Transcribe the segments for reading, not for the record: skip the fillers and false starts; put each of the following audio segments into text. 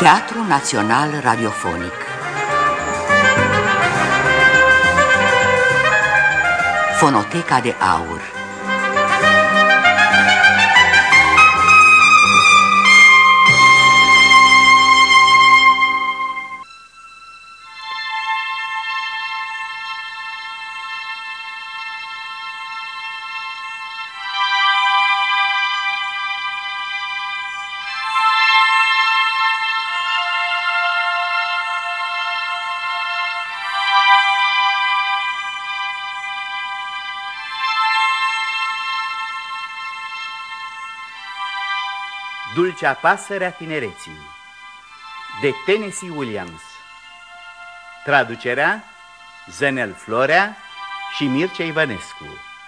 Teatru Național Radiofonic. Fonoteca de Aur. Dulcea pasăre a tinereții, de Tennessee Williams. Traducerea Zănel Florea și Mircea Ivănescu.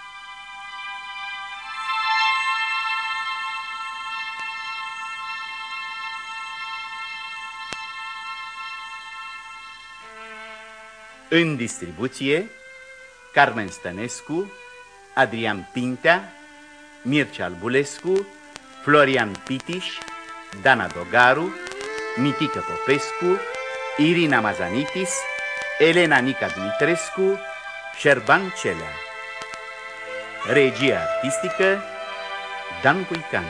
În distribuție Carmen Stănescu, Adrian Pintea, Mircea Albulescu, Florian Pitiș, Dana Dogaru, Mitică Popescu, Irina Mazanitis, Elena Nica Dumitrescu, Șerban Celea. Regia artistică Dan Cuican.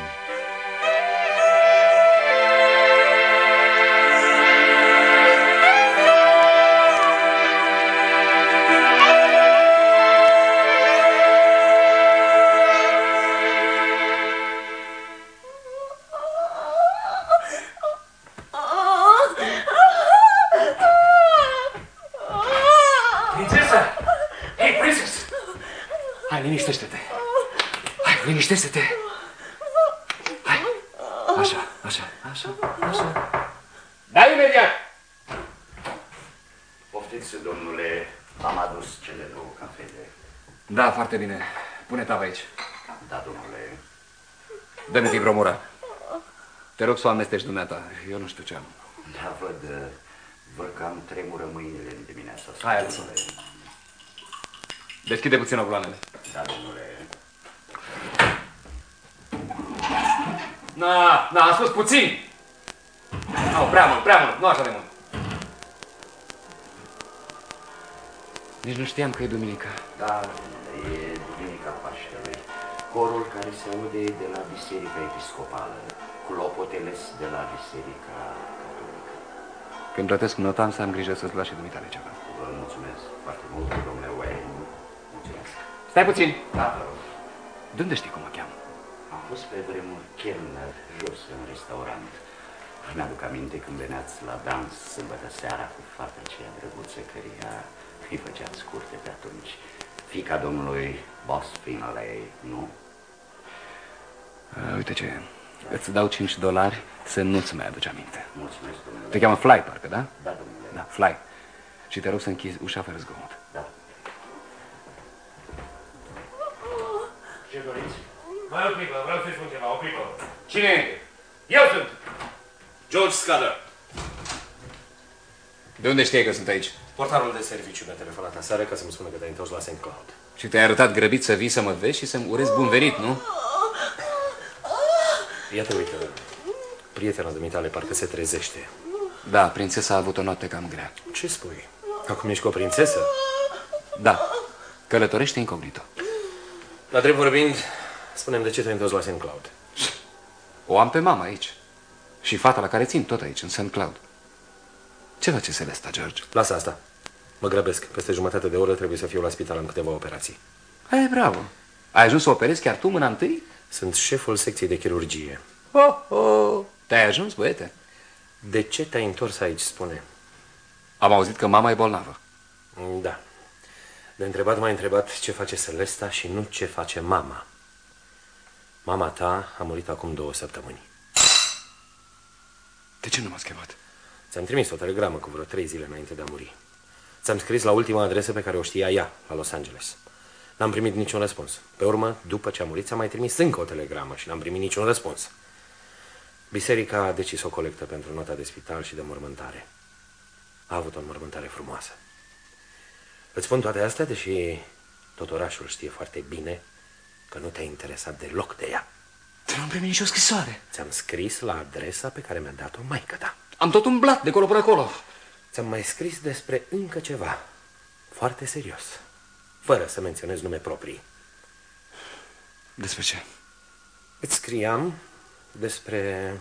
Liniștește-te. Hai, liniștește-te. Hai. Așa. Da, imediat. Poftiți, domnule, am adus cele două cafele. Da, foarte bine. Pune tava aici. Da, domnule. Dă-mi fibromura. Te rog să o amesteci dumneata. Eu nu știu ce am. Da, văd că am tremură mâinile în dimineața asta. Hai, Alison. Deschide puțin oculanele. Da, domnule. Am spus puțin. Prea mult, nu așa de mult. Nici nu știam că e duminica. Da, domnule, e duminica Paștelui. Corul care se aude de la Biserica Episcopală, clopotele de la Biserica Catolică. Când plătesc nota, am să am grijă să-ți lași și dumitale ceva. Vă mulțumesc foarte mult, domnule Wayne. Mulțumesc. Stai puțin. Da, vă rog. De unde știi cum mă cheamă? Am fost pe vremuri chelner jos în restaurant. Mi-aduc aminte când veneați la dans sâmbătă seara cu fata aceea drăguță căreia îi făceați scurte pe atunci. Fiica domnului Boss Finlay, nu? Uite ce, îți dau $5 să nu-ți mai aduci aminte. Mulțumesc, domnule. Te cheamă Fly, parcă, da? Da, domnule. Da, Fly. Și te rog să închizi ușa fără zgomot. Da. Ce doriți? Mai o clipă, vreau să-i spun ceva, o clipă. Cine e? Eu sunt! George Scudder. De unde știi că sunt aici? Portarul de serviciu mi-a telefonat aseară ca să-mi spună că te-ai întors la St. Cloud. Și te-ai arătat grăbit să vii să mă vezi și să-mi urezi bun venit, nu? Iată, uite, prietena dumitale parcă se trezește. Da, prințesa a avut o noapte cam grea. Ce spui? Acum ești cu o prințesă? Da, călătorește incognito. La drept vorbind, spune-mi de ce te-ai întors la St. Cloud. O am pe mama aici. Și fata la care țin tot aici, în St. Cloud. Ce face Celesta, George? Lasă asta. Mă grăbesc. Peste jumătate de oră trebuie să fiu la spital în câteva operații. Hai, bravo. Ai ajuns să operezi chiar tu mâna întâi? Sunt șeful secției de chirurgie. Te-ai ajuns, băiete? De ce te-ai întors aici, spune? Am auzit că mama e bolnavă. Da. De întrebat m-ai întrebat ce face Celesta și nu ce face mama. Mama ta a murit acum 2 săptămâni. De ce nu m-ați chemat? Ți-am trimis o telegramă cu vreo 3 zile înainte de a muri. Ți-am scris la ultima adresă pe care o știa ea, la Los Angeles. N-am primit niciun răspuns. Pe urmă, după ce a murit, ți-am mai trimis încă o telegramă și n-am primit niciun răspuns. Biserica a decis o colectă pentru nota de spital și de mormântare. A avut o înmormântare frumoasă. Îți spun toate astea, deși tot orașul știe foarte bine că nu te-ai interesat deloc de ea. Dar nu am primit nicio scrisoare. Ți-am scris la adresa pe care mi-a dat-o maică ta. Am tot umblat de acolo până acolo. Ți-am mai scris despre încă ceva. Foarte serios. Fără să menționez nume proprii. Despre ce? Îți scriam despre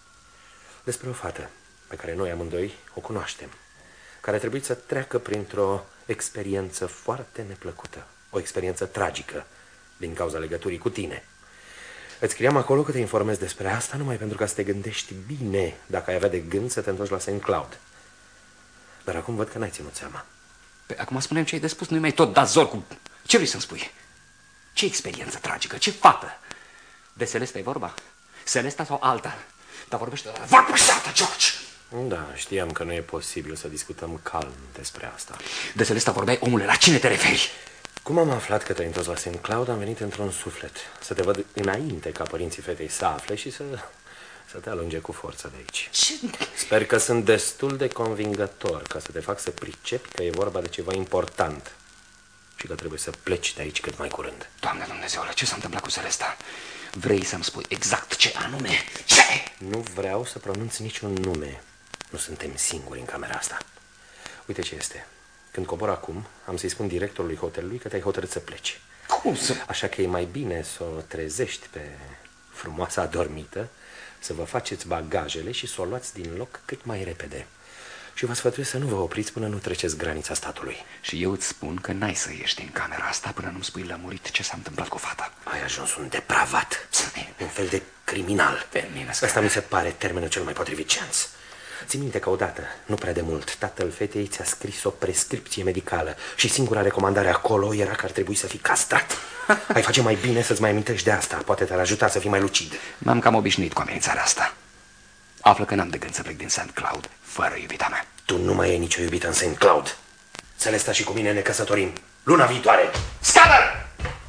o fată pe care noi amândoi o cunoaștem, care a trebuit să treacă printr-o experiență foarte neplăcută, o experiență tragică din cauza legăturii cu tine. Îți scriam acolo că te informez despre asta numai pentru ca să te gândești bine dacă ai avea de gând să te întorci la St. Cloud. Dar acum văd că n-ai ținut seama. Păi acum spune-mi ce ai de spus, nu-i mai tot dat zor cu... Ce vrei să-mi spui? Ce experiență tragică, ce fată? De Celesta e vorba? Celesta sau alta? Dar vorbește... Vorbește alta, George! Da, știam că nu e posibil să discutăm calm despre asta. De Celesta vorbeai, omule, la cine te referi? Cum am aflat că te-ai întors la St. Cloud, am venit într-un suflet să te văd înainte ca părinții fetei să afle și să te alunge cu forța de aici. Ce? Sper că sunt destul de convingător ca să te fac să pricepi că e vorba de ceva important și că trebuie să pleci de aici cât mai curând. Doamne Dumnezeule, ce s-a întâmplat cu Celesta? Vrei să-mi spui exact ce anume? Ce? Nu vreau să pronunț niciun nume. Nu suntem singuri în camera asta. Uite ce este. Când cobor acum, am să-i spun directorului hotelului că te-ai hotărât să pleci. Cum să... Așa că e mai bine să o trezești pe frumoasa adormită, să vă faceți bagajele și să o luați din loc cât mai repede. Și vă sfătuiesc să nu vă opriți până nu treceți granița statului. Și eu îți spun că n-ai să ieși din camera asta până nu-mi spui lămurit ce s-a întâmplat cu fata. Ai ajuns un depravat, un fel de criminal. Asta mi se pare termenul cel mai potrivit, Chance. Ții minte că odată, nu prea de mult, tatăl fetei ți-a scris o prescripție medicală și singura recomandare acolo era că ar trebui să fii castrat. Ai face mai bine să-ți mai amintești de asta, poate te-ar ajuta să fii mai lucid. M-am cam obișnuit cu amenințarea asta. Află că n-am de gând să plec din St. Cloud fără iubita mea. Tu nu mai ai nicio iubită în St. Cloud. Celesta și cu mine ne căsătorim luna viitoare. Scanner!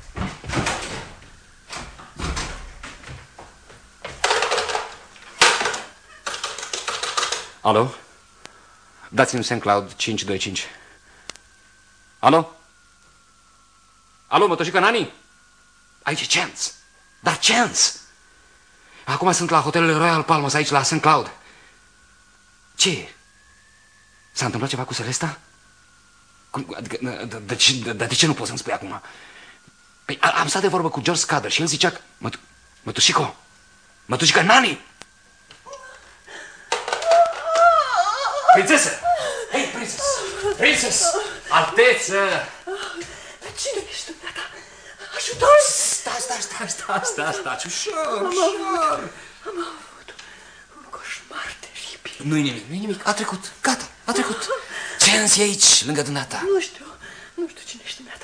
Alo? Dați-mi St. Cloud 525. Alo? Alo, mătoșică Nani? Aici e Chance. Dar Chance! Acum sunt la hotelul Royal Palmas, aici la St. Cloud. Ce? S-a întâmplat ceva cu Celesta? Adică, de ce nu poți să-mi spui acum? Păi am stat de vorbă cu George Scudder și el zicea că... Mătușică Nani! Prințesă! Hei, prințesă! Prințesă! Alteță! Cine ești dumneata? Ajutor! Stați, ușor! Am avut un coșmar teribil. Nu-i nimic, a trecut, gata, a trecut. Chance e aici, lângă dumneata. Nu știu cine ești dumneata.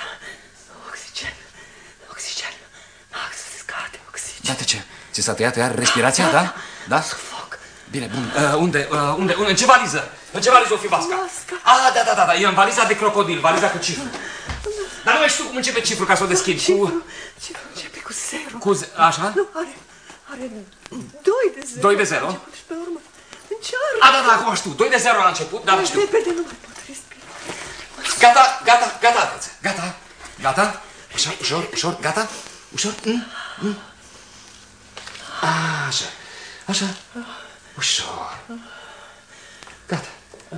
Oxigen. Max, scade oxigen. Da, de ce? Ți s-a tăiat iar respirația, da? Da? Sufoc. Bine, bun. Unde? În ce valiză? În ce valiză o fi vasca? Da, e în valiza de crocodil, valiza cu cifru. Dar nu mai știu cum începe cifru ca să o deschid. Cifru începe cu 0. Așa? Nu, are 2 de 0. 2 de 0? Și pe urmă încearcă. Da, acum știu. 2 de 0 la început, da, știu. Repede, nu mai pot respira. Gata. Ușor, gata. Ușor. Așa. Ușor. Gata.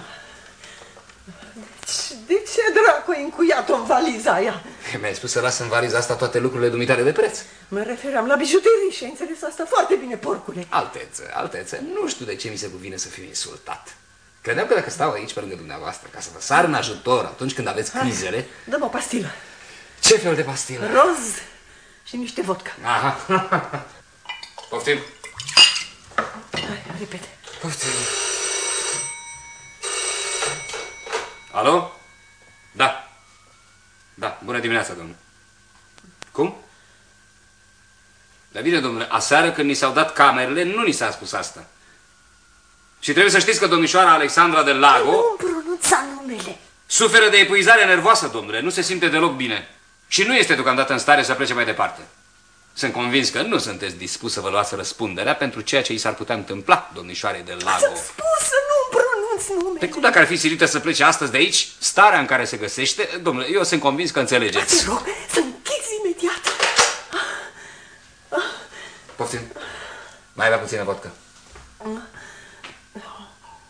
De ce dracu ai încuiat-o în valiza aia? Mi-ai spus să las în valiza asta toate lucrurile dumitale de preț. Mă referam la bijuterii și ai înțeles asta foarte bine, porcule. Alteță, nu știu de ce mi se cuvine să fiu insultat. Credeam că dacă stau aici pe lângă dumneavoastră ca să vă sar în ajutor atunci când aveți crizele... Dă-mi o pastilă. Ce fel de pastilă? Roz și niște vodka. Aha. Poftim. Hai, repede. Poftim. Alo? Da, bună dimineața, domnule. Cum? Dar bine, domnule, aseară când ni s-au dat camerele, nu ni s-a spus asta. Și trebuie să știți că domnișoara Alexandra del Lago... Nu pronunța numele. Suferă de epuizare nervoasă, domnule, nu se simte deloc bine. Și nu este deocamdată în stare să plece mai departe. Sunt convins că nu sunteți dispus să vă luați răspunderea pentru ceea ce i s-ar putea întâmpla domnișoarei del Lago. Ți-am spus să nu pronunți numele. Pe cum dacă ar fi silită să plece astăzi de aici, starea în care se găsește, domnule, eu sunt convins că înțelegeți. Te rog să închizi imediat. Poftim. Mai avea puțină vodcă.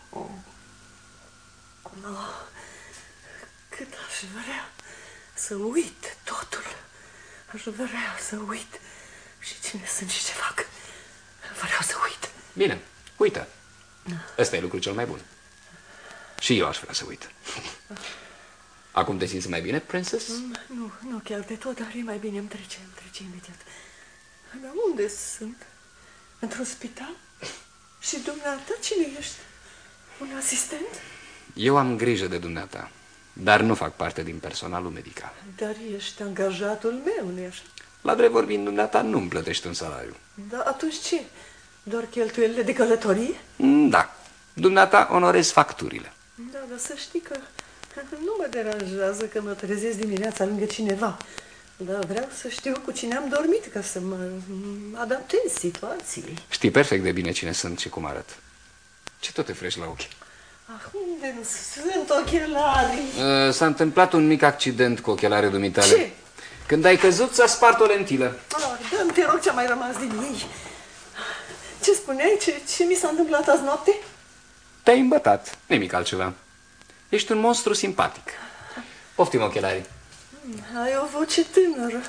Aș vrea să uit totul. Aș vrea să uit și cine sunt și ce fac. Vreau să uit. Bine, uită. Ăsta e lucrul cel mai bun. Și eu aș vrea să uit. Acum te simți mai bine, Princess? Nu chiar de tot, dar e mai bine, îmi trece imediat. Dar unde sunt? Într-un spital? Și dumneata, cine ești? Un asistent? Eu am grijă de dumneata, dar nu fac parte din personalul medical. Dar ești angajatul meu, nu așa? La drept vorbind, dumneata nu-mi plătești un salariu. Da, atunci ce? Doar cheltuielile de călătorie? Da, dumneata onorezi facturile. Da, dar să știi că nu mă deranjează că mă trezesc dimineața lângă cineva. Dar vreau să știu cu cine am dormit ca să mă adaptez situației. Știi perfect de bine cine sunt și cum arăt. Ce tot te frești la ochi? Unde sunt ochelarii? S-a întâmplat un mic accident cu ochelarii dumitale. Ce? Când ai căzut, s-a spart o lentilă. Dă-mi, te rog, ce-a mai rămas din ei. Ce spuneai? Ce mi s-a întâmplat azi noapte? Te-ai îmbătat, nimic altceva. Ești un monstru simpatic. Poftim ochelarii. Ai o voce tânără.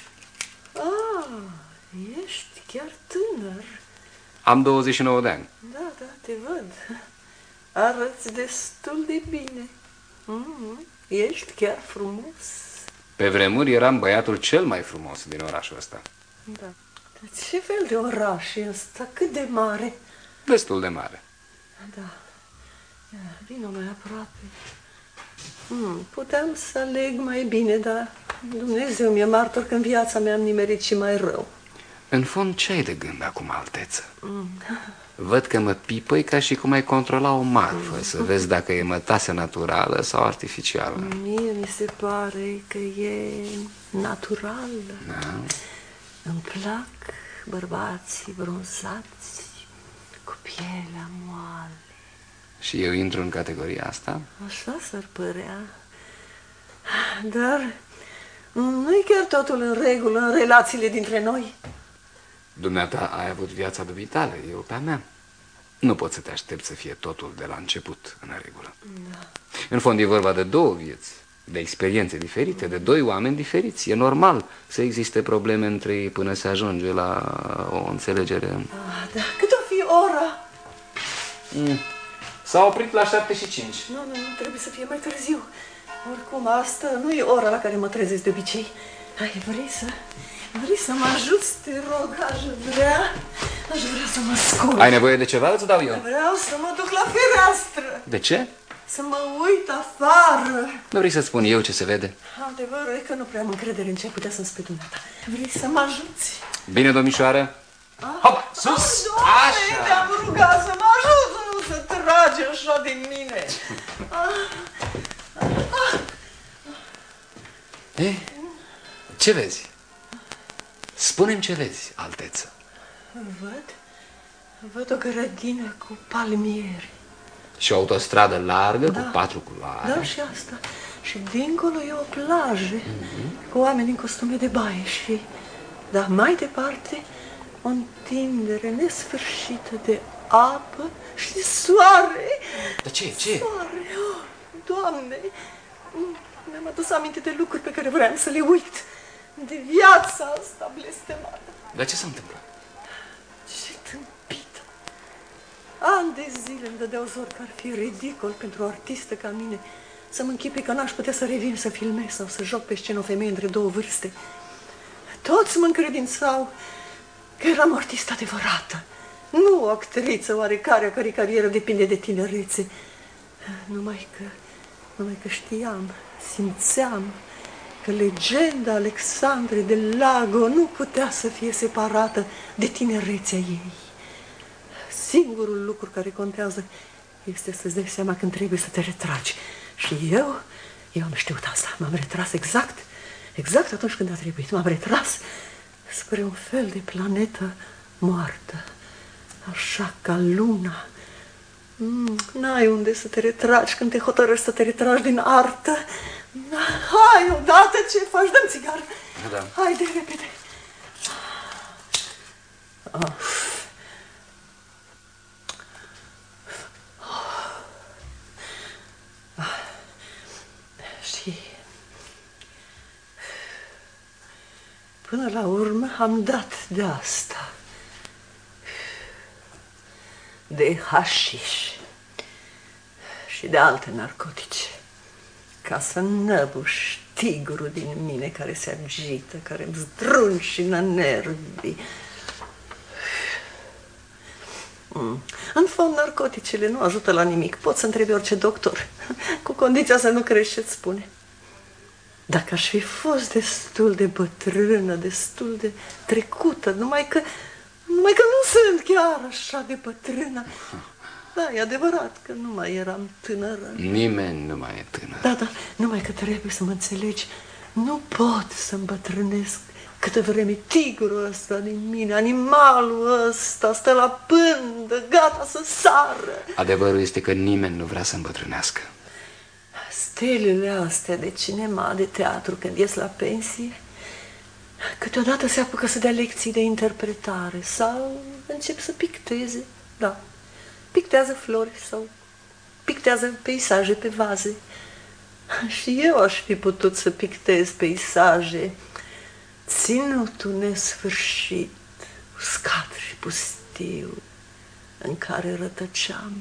Ești chiar tânăr. Am 29 de ani. Da, te văd. Arăți destul de bine. Ești chiar frumos. Pe vremuri eram băiatul cel mai frumos din orașul ăsta. Da. Dar ce fel de oraș e ăsta? Cât de mare? Destul de mare. Da. Vino mai aproape. Puteam să aleg mai bine, dar Dumnezeu mi-e martor că în viața mea am nimerit și mai rău. În fond, ce ai de gând acum, alteță? Văd că mă pipăi ca și cum ai controla o marfă, să vezi dacă e mătase naturală sau artificială. Mie mi se pare că e naturală. Da? Îmi plac bărbații bronzați cu pielea moale. Și eu intru în categoria asta? Așa s-ar părea. Dar nu-i chiar totul în regulă în relațiile dintre noi. Dumneata ai avut viața dumitale, eu pe a mea. Nu poți să te aștepți să fie totul de la început în regulă. Da. În fond e vorba de două vieți, de experiențe diferite, de doi oameni diferiți. E normal să existe probleme între ei până se ajunge la o înțelegere. Da. Cât o fi ora? S-a oprit la 7:05. Nu, trebuie să fie mai târziu. Oricum, asta nu e ora la care mă trezesc de obicei. Hai, vrei să mă ajuți, te rog, aș vrea să mă scol. Ai nevoie de ceva? Îți dau eu. Vreau să mă duc la fereastră. De ce? Să mă uit afară. Nu vrei să spun eu ce se vede? Adevărul e că nu prea am încredere în ce ai putea să-mi spui dumneata. Vrei să mă ajuți? Bine, domnișoară. Hop, sus! Doamne, te-am rugat să mă ajut, nu să tragi așa de mine. Ce vezi? Spune-mi ce vezi, alteță. Văd o grădină cu palmieri. Și o autostradă largă cu 4 culoare. Da, și asta. Și dincolo e o plajă cu oameni în costume de baie și... Dar mai departe, o întindere nesfârșită de apă și soare. Dar ce? Soare, Doamne! Mi-am adus aminte de lucruri pe care vreau să le uit. De viața asta blestemată. Dar ce s-a întâmplat? Ce tâmpită! Ani de zile îmi dădeau zor că ar fi ridicol pentru o artistă ca mine să-mi închipui că n-aș putea să revin să filmez sau să joc pe scenă o femeie între două vârste. Toți mă încredințau că eram o artistă adevărată, nu o actriță oarecare a cărei carieră depinde de tinerețe. Numai că știam, simțeam că legenda Alexandrei de Lago nu putea să fie separată de tinerețea ei. Singurul lucru care contează este să-ți dai seama când trebuie să te retragi. Și eu am știut asta. M-am retras exact atunci când a trebuit. M-am retras spre un fel de planetă moartă, așa ca luna. N-ai unde să te retragi când te hotărăști să te retragi din artă. Hai, odată, ce faci? Dă-mi țigară. Da. Hai, de repede. Și Până la urmă am dat de asta. De hașiș și de alte narcotice, ca să năbuș tigrul din mine care se agită, care îmi zdrunșină nervii. În fond, narcoticele nu ajută la nimic. Poți să întrebi orice doctor, cu condiția să nu crești ce-ți spune. Dacă aș fi fost destul de bătrână, destul de trecută, numai că nu sunt chiar așa de bătrână. Da, e adevărat că nu mai eram tânără. Nimeni nu mai e tânăr. Da, numai că trebuie să mă înțelegi. Nu pot să îmbătrânesc câtă vreme tigrul ăsta din mine, animalul ăsta, stă la pândă, gata să sară. Adevărul este că nimeni nu vrea să îmbătrânească. Stelele astea de cinema, de teatru, când ies la pensie, câteodată se apucă să dea lecții de interpretare sau încep să picteze, da. Pictează flori sau pictează peisaje pe vaze. Și eu aș fi putut să pictez peisaje, ținutul nesfârșit, uscat și pustiu, în care rătăceam.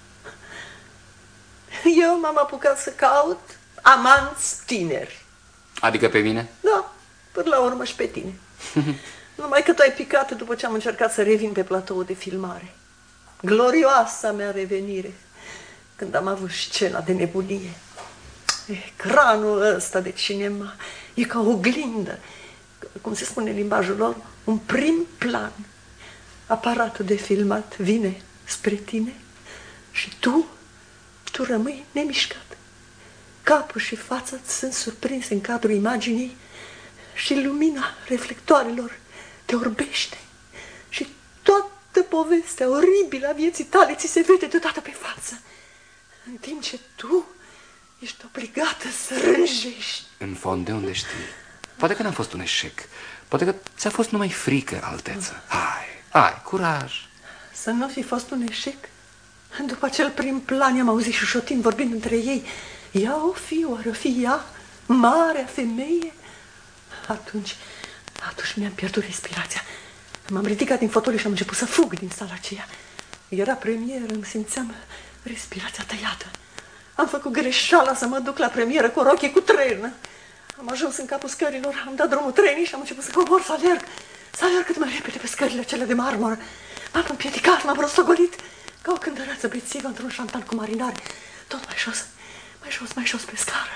Eu m-am apucat să caut amanți tineri. Adică pe mine? Da, până la urmă și pe tine. Numai că tu ai picat după ce am încercat să revin pe platoul de filmare. Glorioasa mea revenire, când am avut scena de nebunie. Ecranul ăsta de cinema e ca o oglindă, cum se spune în limbajul lor, un prim plan. Aparatul de filmat vine spre tine și tu rămâi nemișcat. Capul și fața sunt surprinse în cadrul imaginii și lumina reflectoarelor te orbește și toată povestea oribilă a vieții tale ți se vede deodată pe față, în timp ce tu ești obligată să rânjești. În fond, de unde știi? Poate că n-a fost un eșec. Poate că ți-a fost numai frică, alteță. Hai, curaj. Să nu fi fost un eșec? După acel prim plan i-am auzit șușotind vorbind între ei. Ea o fi, oare o fi ea? Marea femeie? Atunci mi-am pierdut respirația. M-am ridicat din fotoliu și am început să fug din sala aceea. Era premieră, îmi simțeam respirația tăiată. Am făcut greșeala să mă duc la premieră cu o rochie cu trenă. Am ajuns în capul scărilor, am dat drumul trenii și am început să cobor, să alerg cât mai repede pe scările acelea de marmură. M-am împiedicat, m-am rostogolit ca o cântăreață bețivă într-un șantan cu marinari. Tot mai jos pe scară.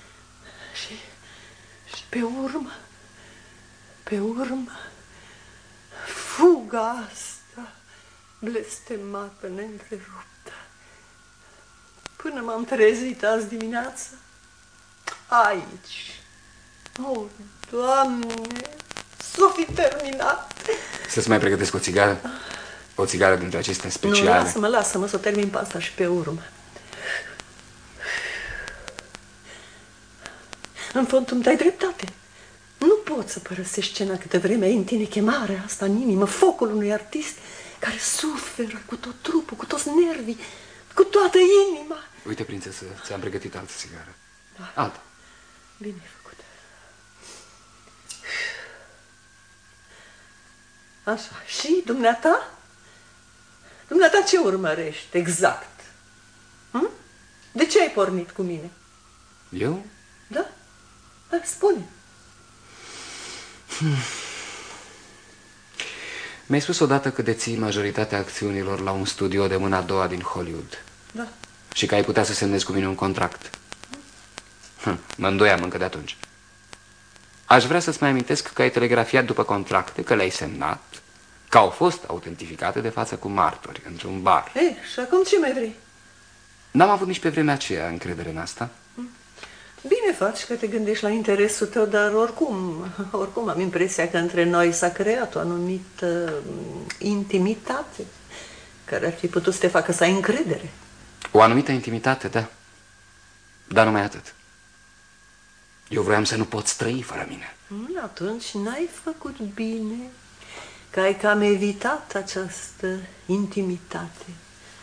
Și pe urmă, fuga asta blestemată, neîntreruptă. Până m-am trezit azi dimineață, aici. Oh, Doamne, s-o fi terminat. Să-ți mai pregătesc o țigară? O țigară dintre acestea speciale? Nu, lasă-mă să o termin pe asta și pe urmă. În fond, tu îmi dai dreptate. Nu poți să părăsești scena câtă vreme ai în tine chemarea asta în inimă, focul unui artist care suferă cu tot trupul, cu toți nervii, cu toată inima. Uite, prințesă, ți-am pregătit altă țigară. Da. Altă. Bine făcut. Așa, și dumneata? Dumneata ce urmărești exact? De ce ai pornit cu mine? Eu? Da? Spune. Mi-ai spus odată că deții majoritatea acțiunilor la un studio de mâna a doua din Hollywood. Da. Și că ai putea să semnezi cu mine un contract. Mă îndoiam încă de atunci. Aș vrea să-ți mai amintesc că ai telegrafiat după contracte, că le-ai semnat, că au fost autentificate de față cu martori într-un bar. Și acum ce mai vrei? N-am avut nici pe vremea aceea încredere în asta. Bine faci că te gândești la interesul tău, dar oricum am impresia că între noi s-a creat o anumită intimitate care ar fi putut să te facă să ai încredere. O anumită intimitate, da. Dar numai atât. Eu vroiam să nu poți trăi fără mine. Atunci n-ai făcut bine, că ai cam evitat această intimitate.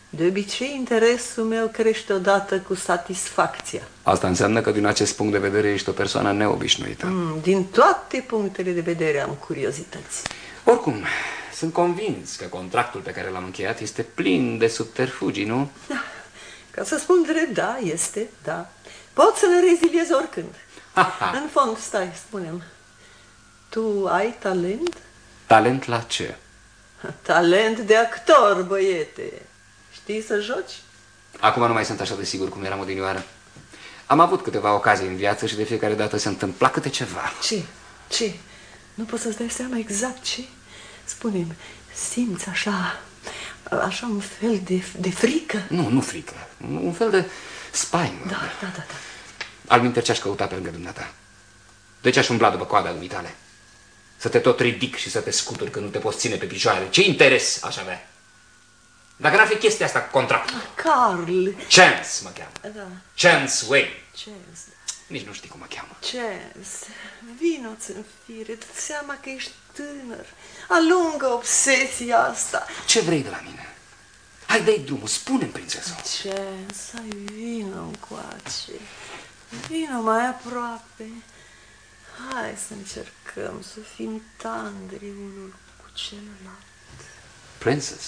De obicei, interesul meu crește odată cu satisfacția. Asta înseamnă că din acest punct de vedere ești o persoană neobișnuită. Din toate punctele de vedere am curiozități. Oricum, sunt convins că contractul pe care l-am încheiat este plin de subterfugii, nu? Da. Ca să spun drept, da, este, da. Pot să-l reziliez oricând. În fond, stai, spune-mi, tu ai talent? Talent la ce? Talent de actor, băiete. Știi să joci? Acum nu mai sunt așa de sigur cum eram odinioară. Am avut câteva ocazii în viață și de fiecare dată se întâmpla câte ceva. Ce? Nu poți să-ți dai seama exact ce? Spune-mi, simți așa un fel de frică? Nu frică. Un fel de spaimă. Da. Alminteri ce-aș căuta pe lângă dumneata? De ce aș umbla după coada dumitale? Să te tot ridic și să te scuturi că nu te poți ține pe picioare. Ce interes aș avea? Dacă n-ar fi chestia asta cu contractul. Carl. Chance mă cheamă. Da. Chance Wayne. Chance. Nici nu știi cum mă cheamă. Chance. Vino-ți în fire, dă-ți seama că ești tânăr. Alungă obsesia asta. Ce vrei de la mine? Hai, dă-i drumul, spune-mi, prințesă. Chance, hai, vino încoace. Vino mai aproape. Hai să încercăm să fim tandri unul cu celălalt. Princess.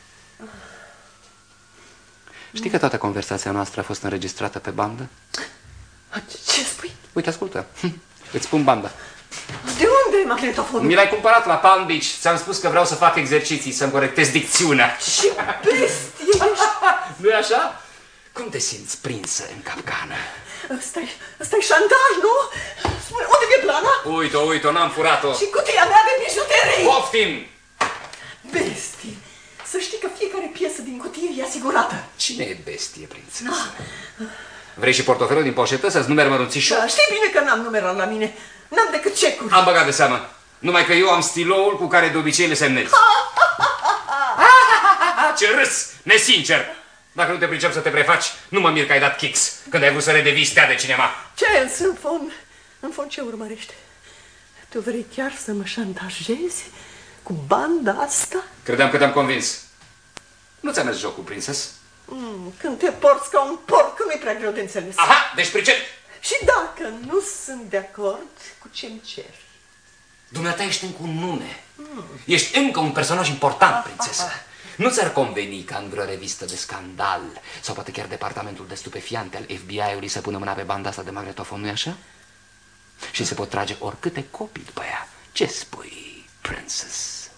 Știi că toată conversația noastră a fost înregistrată pe bandă? Ce spui? Uite, ascultă. Îți spun banda. De unde e magnetofonul? Mi l-ai cumpărat la Palm Beach. Ți-am spus că vreau să fac exerciții, să-mi corectez dicțiunea. Ce bestie ești! Nu-i așa? Cum te simți prinsă în capcană? Ăsta-i șantaj, nu? Spune, unde e plana? Uite-o, n-am furat-o. Și cutia mea de bijuterii! Poftim! Bestie! Să știi că fiecare piesă din cutie e asigurată. Cine e bestie, prințesă? Vrei și portofelul din poșetă să-ți numeri mărunțișul? Da, știi bine că n-am numerat la mine. N-am decât cecuri. Am băgat de seamă. Numai că eu am stiloul cu care de obicei le semnez. Ce râs, nesincer! Dacă nu te pricep să te prefaci, nu mă mir că ai dat kicks când ai vrut să redevii stea de cinema. Ce în fond ce urmărește? Tu vrei chiar să mă șantajezi cu banda asta? Credeam că te-am convins. Nu ți-a mers jocul, prinses? Când te porți ca un porc, nu-i prea greu de înțeles. Aha, deci pricep. Și dacă nu sunt de acord, cu ce-mi ceri? Dumneata ești încă un nume. Ești încă un personaj important, prințesă. Nu ți-ar conveni ca în vreo revistă de scandal sau poate chiar departamentul de stupefiante al FBI-ului să pună mâna pe banda asta de magnetofon, nu-i așa? Și se pot trage oricâte copii după ea. Ce spui, princess?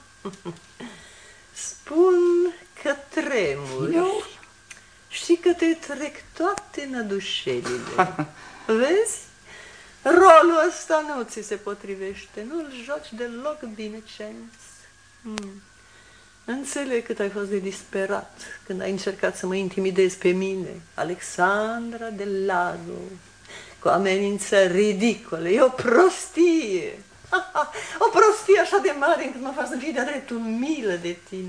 Spun că tremuri și că te trec toate nădușelile. Vezi? Rolul ăsta nu ți se potrivește. Nu-l joci deloc bine, Chance. Înțeleg cât ai fost de disperat când ai încercat să mă intimidezi pe mine, Alexandra de Lago, cu amenințări ridicole. E o prostie. O prostie așa de mare încât mă faci să fii de-a dreptul milă de tine.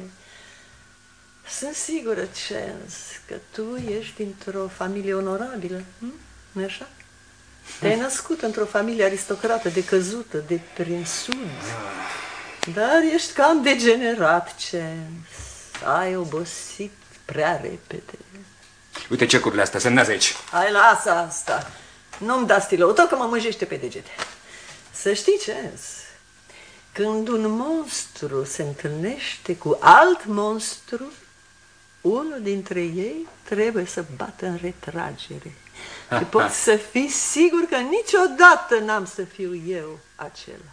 Sunt sigură, Chance, că tu ești dintr-o familie onorabilă, nu-i așa? Te-ai născut într-o familie aristocrată, decăzută, de prințuni. Dar ești cam degenerat, Chance. Ai obosit prea repede. Uite cecurile astea, semnează aici. Hai, lasă asta. Nu-mi da stilou, tot că mă mânjește pe degete. Să știi, Chance, când un monstru se întâlnește cu alt monstru, unul dintre ei trebuie să bată în retragere. Și poți să fii sigur că niciodată n-am să fiu eu acela.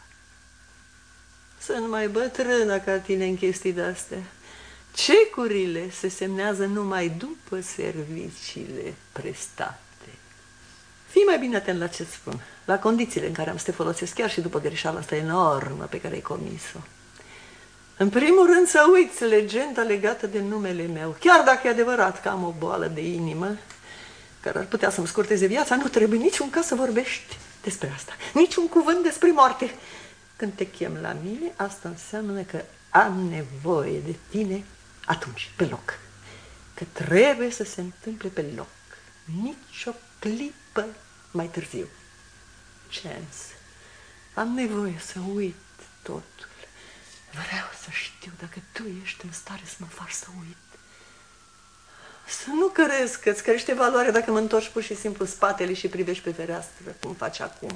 Sunt mai bătrână ca tine în chestii de-astea. Cecurile se semnează numai după serviciile prestate. Fii mai bine atent la ce-ți spun, la condițiile în care am să te folosesc chiar și după greșeala asta enormă pe care ai comis-o. În primul rând să uiți legenda legată de numele meu. Chiar dacă e adevărat că am o boală de inimă care ar putea să-mi scurteze viața, nu trebuie niciun caz să vorbești despre asta. Niciun cuvânt despre moarte. Când te chem la mine, asta înseamnă că am nevoie de tine atunci, pe loc. Că trebuie să se întâmple pe loc. Nici o clipă mai târziu. Chance, am nevoie să uit totul. Vreau să știu dacă tu ești în stare să mă faci să uit. Să nu crezi că îți crește valoare dacă mă întorci pur și simplu spatele și privești pe fereastră, cum faci acum.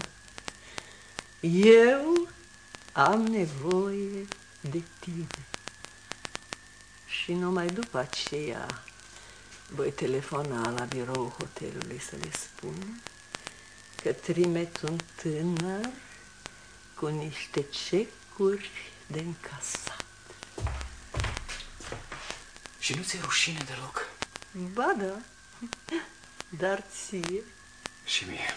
Eu am nevoie de tine. Și numai după aceea voi telefona la biroul hotelului să le spun că trimit un tânăr cu niște cecuri de încasat. Și nu ți-e rușine deloc? Ba da, dar ție? Și mie.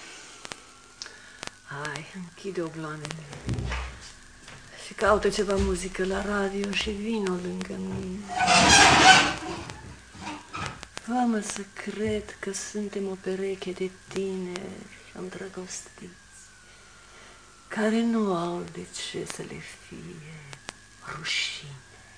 Hai, închide ogloanele și caută ceva muzică la radio și vino lângă mine. Fă-mă să cred că suntem o pereche de tineri îndrăgostiți, care nu au de ce să le fie rușine.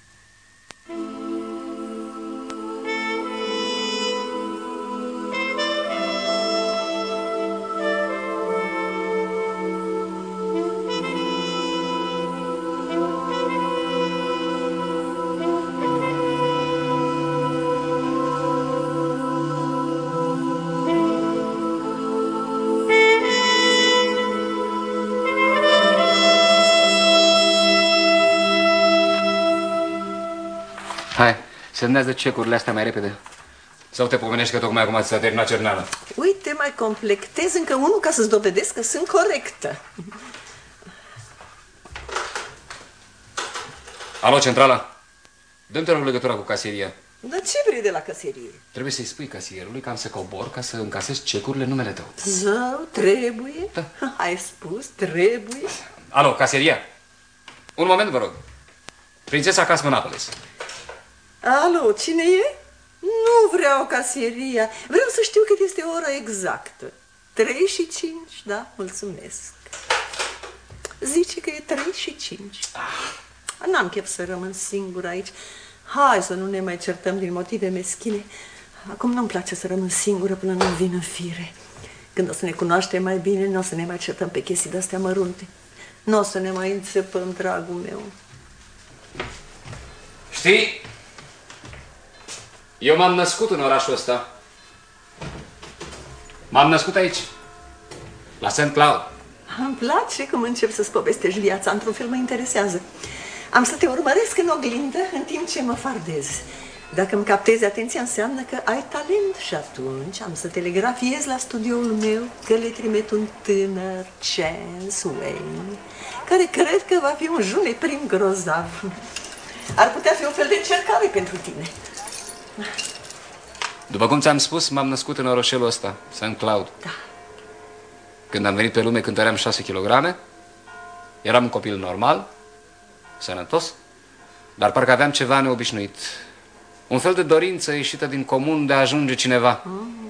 Hai, semnează cecurile astea mai repede. Sau te pomenești că tocmai acum ți-a terminat cerneala? Uite, mai completez încă unul ca să-ți dovedesc că sunt corectă. Alo, centrala? Dă-mi te rog legătura cu casieria. Dar ce vrei de la caserie? Trebuie să-i spui casierului că am să cobor ca să încasez cecurile în numele tău. Zău, trebuie? Da. Ai spus, trebuie? Alo, casieria? Un moment, vă rog. Prințesa Casmanapolis. Alo, cine e? Nu vreau casieria. Vreau să știu cât este ora exactă. 3 și 5, da, mulțumesc. Zice că e 3 și 5. N-am chef să rămân singur aici. Hai să nu ne mai certăm din motive meschine. Acum nu-mi place să rămân singură până nu-mi vin în fire. Când o să ne cunoaștem mai bine, nu o să ne mai certăm pe chestii de-astea mărunte. Nu o să ne mai înțepăm, dragul meu. Știi, eu m-am născut în orașul ăsta. M-am născut aici, la St. Cloud. Îmi place cum încep să-ți povestești viața, într-un fel mă interesează. Am să te urmăresc în oglindă în timp ce mă fardez. Dacă îmi captezi atenția, înseamnă că ai talent și atunci am să telegrafiez la studioul meu că le trimit un tânăr, Chance Wayne, care cred că va fi un juneprim grozav. Ar putea fi un fel de încercare pentru tine. După cum ți-am spus, m-am născut în orășelul ăsta, St. Cloud. Da. Când am venit pe lume, cântăream 6 kg, eram un copil normal, sănătos, dar parcă aveam ceva neobișnuit. Un fel de dorință ieșită din comun de a ajunge cineva.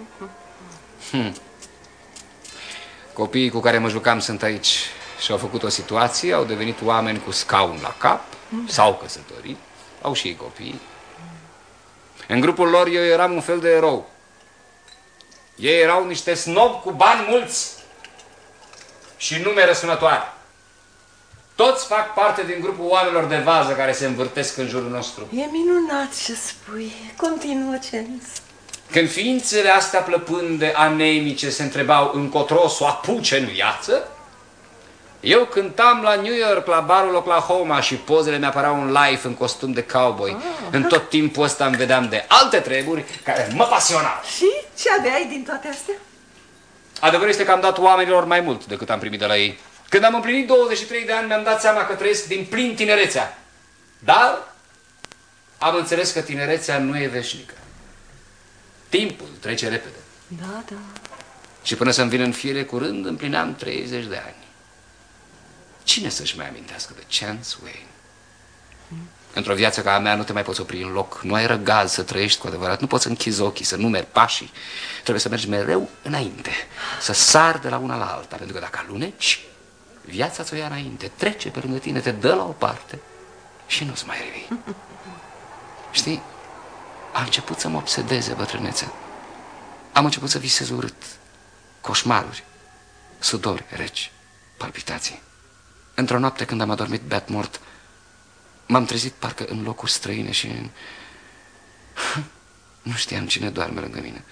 Copiii cu care mă jucam sunt aici și au făcut o situație, au devenit oameni cu scaun la cap, s-au căsătorit, au și ei copii. În grupul lor eu eram un fel de erou. Ei erau niște snobi cu bani mulți și nume răsunătoare. Toți fac parte din grupul oamenilor de vază care se învârtesc în jurul nostru. E minunat ce spui. Continuă, Chance. Când ființele astea plăpânde, anemice, se întrebau încotro să o apuce în viață, eu cântam la New York, la barul Oklahoma și pozele mi-apăreau în live în costum de cowboy. În tot timpul ăsta îmi vedeam de alte treburi care mă pasionau. Și ce aveai din toate astea? Adevărul este că am dat oamenilor mai mult decât am primit de la ei. Când am împlinit 23 de ani, mi-am dat seama că trăiesc din plin tinerețea. Dar am înțeles că tinerețea nu e veșnică. Timpul trece repede. Da, da. Și până să-mi vin în fire, curând împlineam 30 de ani. Cine să-și mai amintească de Chance Wayne? Într-o viață ca a mea nu te mai poți opri în loc. Nu ai răgaz să trăiești cu adevărat. Nu poți să închizi ochii, să numeri pașii. Trebuie să mergi mereu înainte. Să sari de la una la alta. Pentru că dacă aluneci, viața ți-o ia înainte. Trece pe lângă tine, te dă la o parte și nu-ți mai revii. Știi? A început să mă obsedeze bătrânețea. Am început să visez urât. Coșmaruri, sudori reci, palpitații. Într-o noapte când am adormit beat mort, m-am trezit parcă în locuri străine și Nu știam cine doarme lângă mine.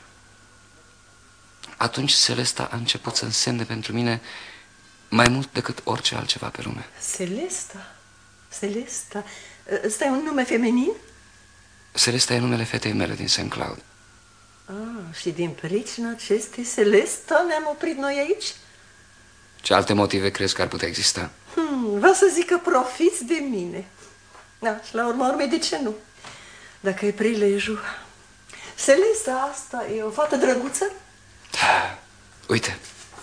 Atunci Celesta a început să însemne pentru mine mai mult decât orice altceva pe lume. Celesta? Celesta? Ăsta e un nume feminin? Celesta e numele fetei mele din St. Cloud. Și din pricina acestei Celesta ne-am oprit noi aici? Ce alte motive crezi că ar putea exista? Vreau să zic că profiți de mine. Da, și la urma urmei, de ce nu? Dacă e prilejul. Celesta asta e o fată drăguță? Da. Uite.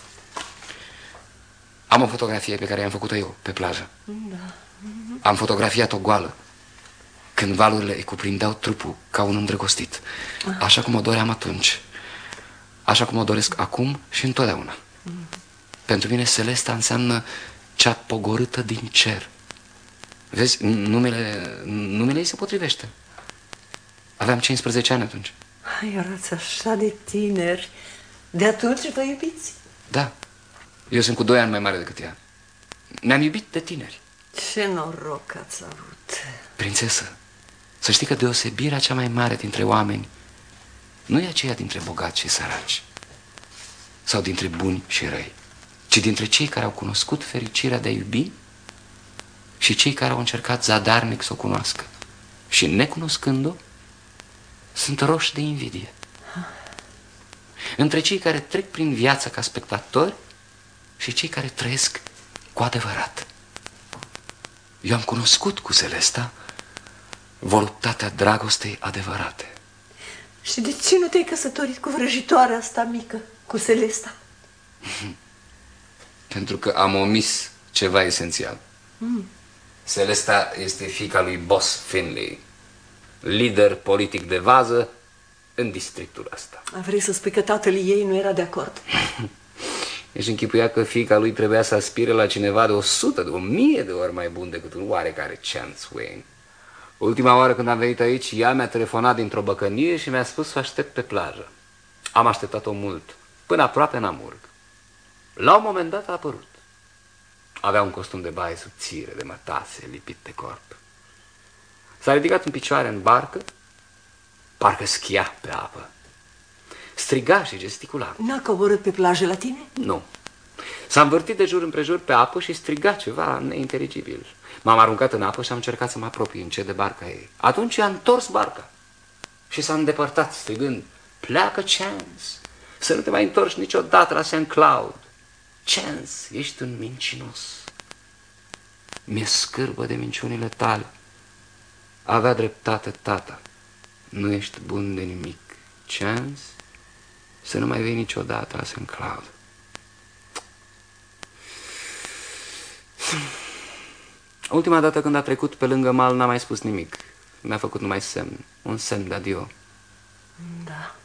Am o fotografie pe care i-am făcut-o eu pe plajă. Da. Am fotografiat-o goală, când valurile îi cuprindeau trupul ca un îndrăgostit. Așa cum o doream atunci. Așa cum o doresc acum și întotdeauna. Pentru mine Celesta înseamnă cea pogorâtă din cer. Vezi, numele ei se potrivește. Aveam 15 ani atunci. Erați așa de tineri. De atunci vă iubiți? Da. Eu sunt cu 2 ani mai mare decât ea. Ne-am iubit de tineri. Ce noroc ați avut. Prințesă, să știi că deosebirea cea mai mare dintre oameni nu e aceea dintre bogați și săraci, sau dintre buni și răi, ci dintre cei care au cunoscut fericirea de a iubi și cei care au încercat zadarnic să o cunoască și, necunoscând-o, sunt roși de invidie. Între cei care trec prin viață ca spectatori și cei care trăiesc cu adevărat. Eu am cunoscut cu Celesta voluptatea dragostei adevărate. Și de ce nu te-ai căsătorit cu vrăjitoarea asta mică, cu Celesta? Pentru că am omis ceva esențial. Celesta este fiica lui Boss Finley, lider politic de vază în districtul ăsta. Vrei să spui că tatăl ei nu era de acord? Ești închipuia că fiica lui trebuia să aspire la cineva de 100, de 1000 de ori mai bun decât un oarecare Chance Wayne. Ultima oară când am venit aici, ea mi-a telefonat dintr-o băcănie și mi-a spus să aștept pe plajă. Am așteptat-o mult, până aproape în Amurg. La un moment dat a apărut. Avea un costum de baie subțire, de mătase, lipit de corp. S-a ridicat în picioare în barcă, parcă schia pe apă. Striga și gesticula. N-a coborât pe plajă la tine? Nu. S-a învârtit de jur împrejur pe apă și striga ceva neinteligibil. M-am aruncat în apă și am încercat să mă apropii încet de barca ei. Atunci a întors barca și s-a îndepărtat strigând: pleacă, Chance, să nu te mai întorci niciodată la St. Cloud. Chance, ești un mincinos. Mi-e scârbă de minciunile tale. Avea dreptate tata. Nu ești bun de nimic. Chance, să nu mai vei niciodată la St. Cloud. Ultima dată când a trecut pe lângă mal n-a mai spus nimic. Mi-a făcut numai semn. Un semn de adio. Da.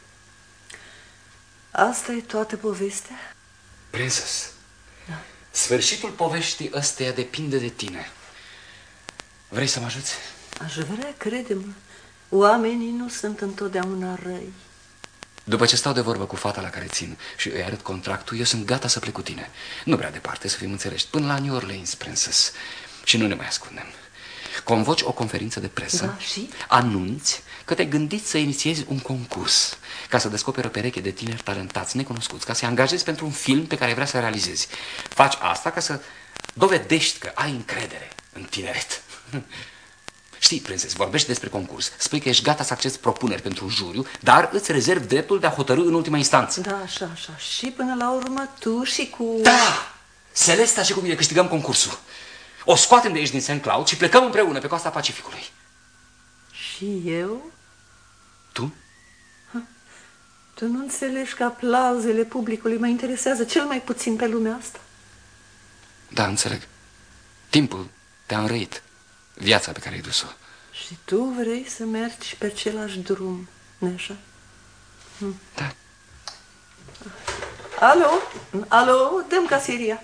Asta e toată povestea? Princess, da. Sfârșitul poveștii ăsteia depinde de tine. Vrei să mă ajuți? Aș vrea, crede-mă. Oamenii nu sunt întotdeauna răi. După ce stau de vorbă cu fata la care țin și îi arăt contractul, eu sunt gata să plec cu tine. Nu prea departe, să fim înțelești, până la New Orleans, Princess. Și nu ne mai ascundem. Convoci o conferință de presă, da, și? Anunți că te-ai gândit să inițiezi un concurs ca să descoperi o pereche de tineri talentați, necunoscuți, ca să-i angajezi pentru un film pe care vrea să realizezi. Faci asta ca să dovedești că ai încredere în tineret. Știi, Princess, vorbești despre concurs, spui că ești gata să accepti propuneri pentru un juriu, dar îți rezervi dreptul de a hotărî în ultima instanță. Da, așa. Și până la urmă tu și cu... Da! Celesta și cu mine câștigăm concursul. O scoatem de aici din St. Cloud și plecăm împreună pe coasta Pacificului. Și eu? Tu? Tu nu înțelegi că aplauzele publicului mă interesează cel mai puțin pe lumea asta? Da, înțeleg. Timpul te-a înrăit. Viața pe care ai dus-o. Și tu vrei să mergi pe același drum, nu-i așa? Da. Alo, dăm casieria.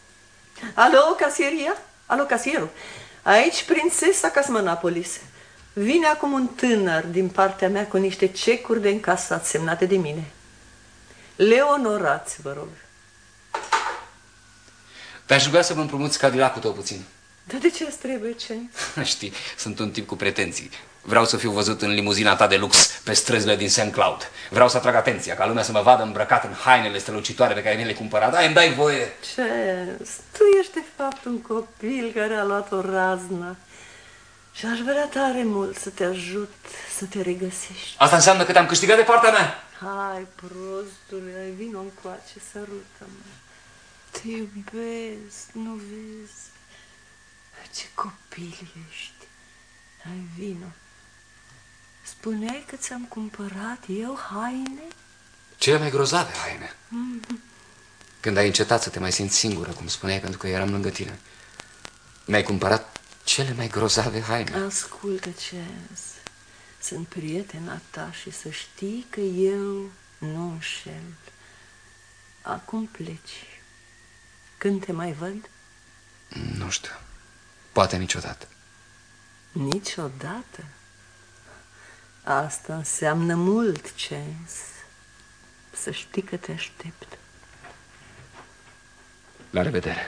Alo, casierul. Aici prințesa Casmanapolis. Vine acum un tânăr din partea mea cu niște cecuri de încasat semnate de mine. Le onorați, vă rog. Te-aș ruga să mă împrumuți Cadillacul tău puțin. Dar de ce îți trebuie, Chance? Știi, sunt un tip cu pretenții. Vreau să fiu văzut în limuzina ta de lux pe străzile din St. Cloud. Vreau să atrag atenția, ca lumea să mă vadă îmbrăcat în hainele strălucitoare pe care mi le-ai cumpărat. Dar îmi dai voie. Chance, tu ești de fapt un copil care a luat o razna. Și aș vrea tare mult să te ajut să te regăsești. Asta înseamnă că te-am câștigat de partea mea. Hai, prostule, vino încoace, sărută-mă. Te iubesc, nu vezi? Ce copil ești. Hai, vino. Spuneai că ți-am cumpărat eu haine? Cele mai grozave haine. Când ai încetat să te mai simți singură, cum spuneai, pentru că eram lângă tine, mi-ai cumpărat cele mai grozave haine. Ascultă, Chance. Sunt prietena ta și să știi că eu nu înșel. Acum pleci. Când te mai văd? Nu știu. Poate niciodată. Niciodată? Asta înseamnă mult, Chance. Să știi că te aștept. La revedere.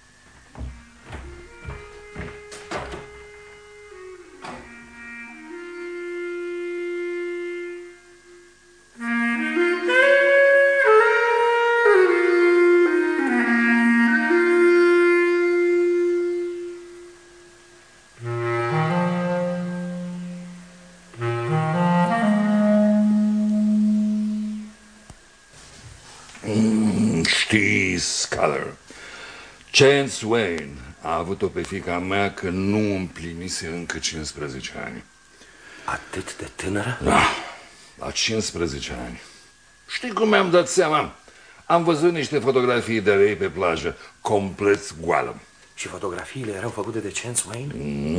Știi, Sculler, Chance Wayne a avut-o pe fiica mea că nu împlinise încă 15 ani. Atât de tânără? Da, la 15 ani. Știi cum mi-am dat seama? Am văzut niște fotografii de ei pe plajă, complet goală. Și fotografiile erau făcute de Chance Wayne?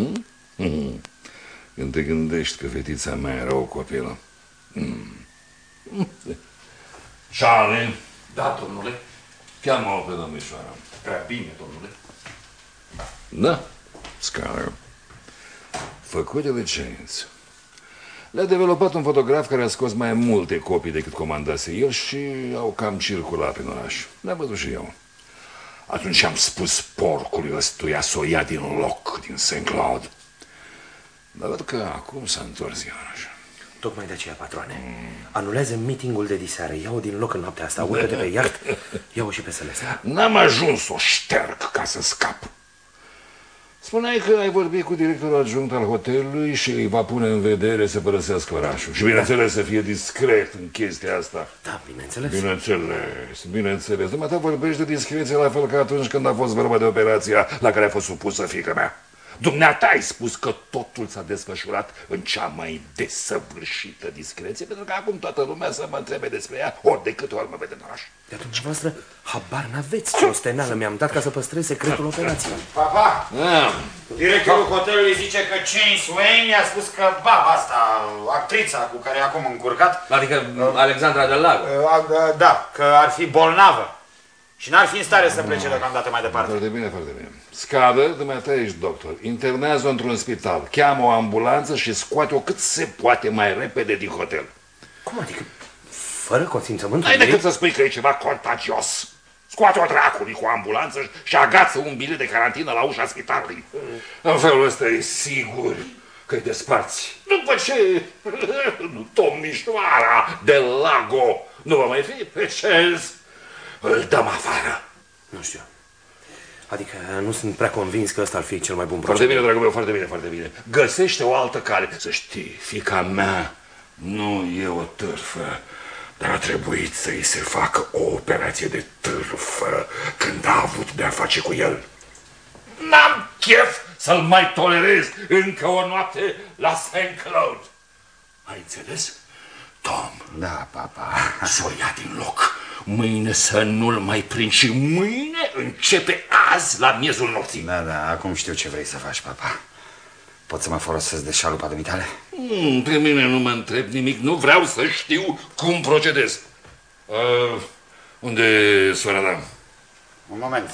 Când te gândești că fetița mea era o copilă. Charlie. Da, domnule. Cheamă-o pe domnișoara. Prea bine, domnule. Da, Sculler. Făcute de Chance. Le-a developat un fotograf care a scos mai multe copii decât comandase el și au cam circulat prin oraș. Le-am văzut și eu. Atunci am spus porcului ăstuia să o ia din loc, din St. Cloud. Dar văd că acum s-a întors iarăși. Tocmai de aceea, patroane. Anulează meetingul de diseară. Ia-o din loc în noaptea asta, urcă-te pe iaht, ia-o și pe Celeste. N-am ajuns să o șterg ca să scap. Spuneai că ai vorbit cu directorul adjunct al hotelului și îi va pune în vedere să părăsească orașul. Și bineînțeles să fie discret în chestia asta. Da, bineînțeles. Bineînțeles. Dumneata vorbești de discreție la fel ca atunci când a fost vorba de operația la care a fost supusă fiica mea. Dumneata ai spus că totul s-a desfășurat în cea mai desăvârșită discreție, pentru că acum toată lumea să mă întrebe despre ea ori de câte ori mă vede în oraș. De atunci voastră, habar n-aveți ce osteneală mi-am dat ca să păstrez secretul operației. Papa, directorul hotelului zice că Chance Wayne i-a spus că baba asta, actrița cu care e acum încurcat... Adică Alexandra del Lago. Da, că ar fi bolnavă. Și n-ar fi în stare să plece deocamdată mai departe. Foarte bine, foarte bine. Scadă, dumneata ești doctor. Internează-o într-un spital. Cheamă o ambulanță și scoate-o cât se poate mai repede din hotel. Cum adică? Fără consimțământul Ai ei? decât să spui că e ceva contagios. Scoate-o dracului cu o ambulanță și agață un bilet de carantină la ușa spitalului. În felul ăsta e sigur că îi desparți. După ce domnișoara del Lago nu va mai fi pe Chance, îl dăm afară. Nu știu. Adică nu sunt prea convins că ăsta ar fi cel mai bun Foarte procedeu. bine, dragul meu, foarte bine, foarte bine. Găsește o altă cale. Să știi, fiica mea nu e o târfă, dar a trebuit să îi se facă o operație de târfă când a avut de-a face cu el. N-am chef să-l mai tolerez încă o noapte la St. Cloud. Ai înțeles? Tom. Da, papa. Să o ia din loc. Mâine să nu-l mai prind și mâine începe azi la miezul nopții. Da, acum știu ce vrei să faci, papa. Pot să mă folosesc de șalupa dumitale? Pe mine nu mă întreb nimic, nu vreau să știu cum procedez. Unde e sora ta? Un moment.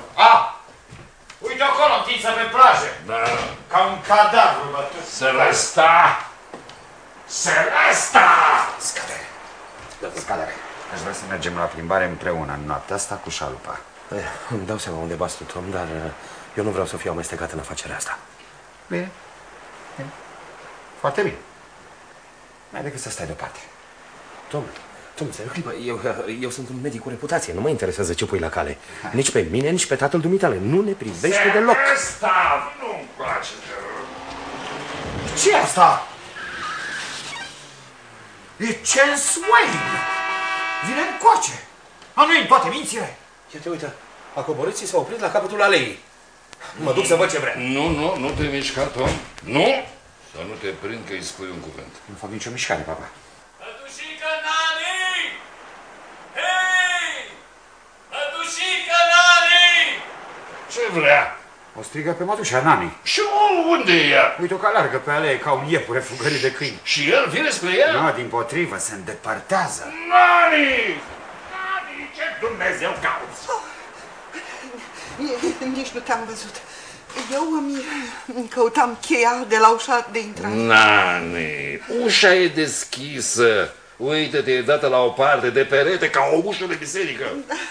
Uite acolo, întinsă pe plajă. Da. Ca un cadavru bătut. Celesta! Celesta! Scadere. Aș vrea să mergem la plimbare împreună în noaptea asta cu șalupa. Îmi dau seama unde bați tu, Tom, dar Eu nu vreau să fiu amestecat în afacerea asta. Bine. Bine. Foarte bine. Mai decât să stai deoparte. Tom, stai o clipă. Eu sunt un medic cu reputație. Nu mă interesează ce pui la cale. Nici pe mine, nici pe tatăl dumitale. Nu ne privește deloc. Asta nu-mi place. Ce-i asta? E Chance Wayne! Vine încoace! A, nu-i în toate mințile! Iată, uite, a coborât și s-a oprit la capătul aleii. Mă duc să văd ce vrea. Nu te mișca, Tom. Nu! Să nu te prind că îi spui un cuvânt. Nu fac nicio mișcare, papa. Mătușică Nani! Hei! Mătușică Nani! Ce vrea? O strigă pe mătușa Nani. Și unde e ea? Uite-o că alargă pe alee ca un iepure fugărit de câini. Și el vine spre ea? Nu, dimpotrivă, se îndepărtează. Nani! Nani, ce Dumnezeu cauți? Nici nu te-am văzut. Eu îmi căutam cheia de la ușa de intrare. Nani, ușa e deschisă. Uite-te, e dată la o parte de perete ca o ușă de biserică.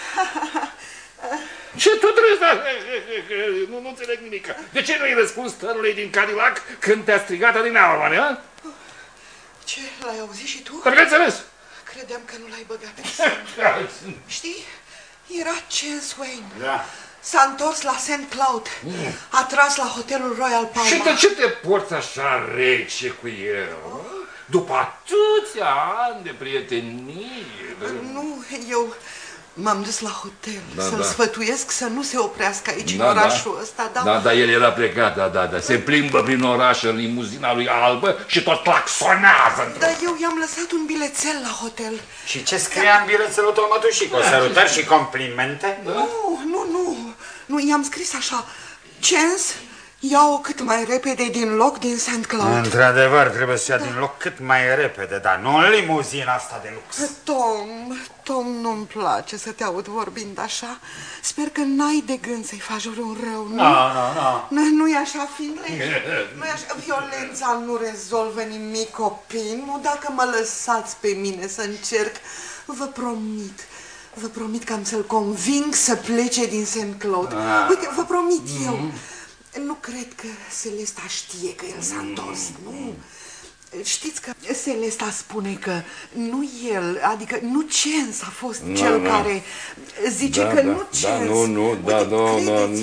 Ce tu trebuie? Nu înțeleg nimic. De ce nu-i răspuns stărului din Cadillac când te-a strigat adineaură, mane? Ce, l-ai auzit și tu? Dar bineînțeles. Credeam că nu l-ai băgat în seamă. Știi, era Chance Wayne. Da. S-a întors la St. Cloud. A tras la hotelul Royal Palma. Și de ce te porți așa rece cu el? După atâția ani de prietenie. Nu, eu m-am dus la hotel să-l sfătuiesc să nu se oprească aici în orașul ăsta. Da, el era plecat, da. Se plimbă prin oraș în limuzina lui albă și tot claxonează. Dar eu i-am lăsat un bilețel la hotel. Și ce scria în bilețelul tău, mătușică? Sărutări și complimente? Nu, i-am scris așa: Chance, ia-o cât mai repede din loc din St. Cloud. Într-adevăr, trebuie să ia din loc cât mai repede, dar nu în limuzina asta de lux. Tom, nu-mi place să te aud vorbind așa. Sper că n-ai de gând să-i faci vreun rău, nu? Nu-i așa, fiindcă nu-i așa. Violența nu rezolvă nimic, copii. Nu, dacă mă lăsați pe mine să încerc, vă promit că am să-l conving să plece din St. Cloud. Uite, vă promit eu. Nu cred că Celesta știe că el s-a întors, nu. Știți că Celesta spune că nu el, adică nu Chance a fost cel care zice că nu Chance.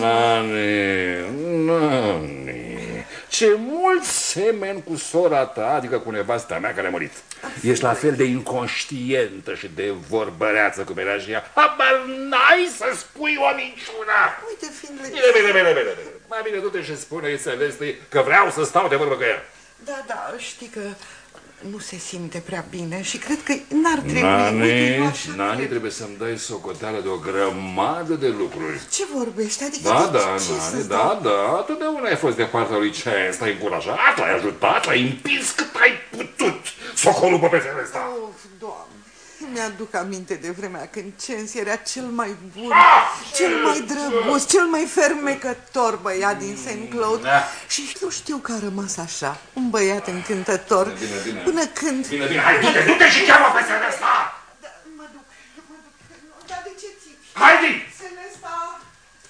Nani, ce mult semeni cu sora ta, adică cu nevasta mea care a murit. Ești la fel de inconștientă și de vorbăreață cum era și ea. Habar n-ai să spui o minciună. Uite, fiindcă... Bine. Mai bine du-te și spune-i Celestei că vreau să stau de vorbă cu ea. Da, știi că nu se simte prea bine și cred că n-ar trebui... Nani, trebuie să-mi dai socoteală de o grămadă de lucruri. Ce vorbești? Adică Da, totdeauna ai fost de partea lui Chance, l-ai încurajat, l-ai ajutat, l-ai împins cât ai putut. Socolul pe Celesta. Doamne, mi-aduc aminte de vremea când Chance era cel mai bun, cel mai drăguț, cel mai fermecător băiat din St. Cloud. Și nu știu că a rămas așa, un băiat încântător. Bine. Până când... Bine, hai, du-te și cheamă pe Celesta! Mă duc. Dar de ce țipi? Haide! Celesta,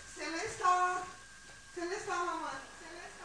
mamă, Celesta.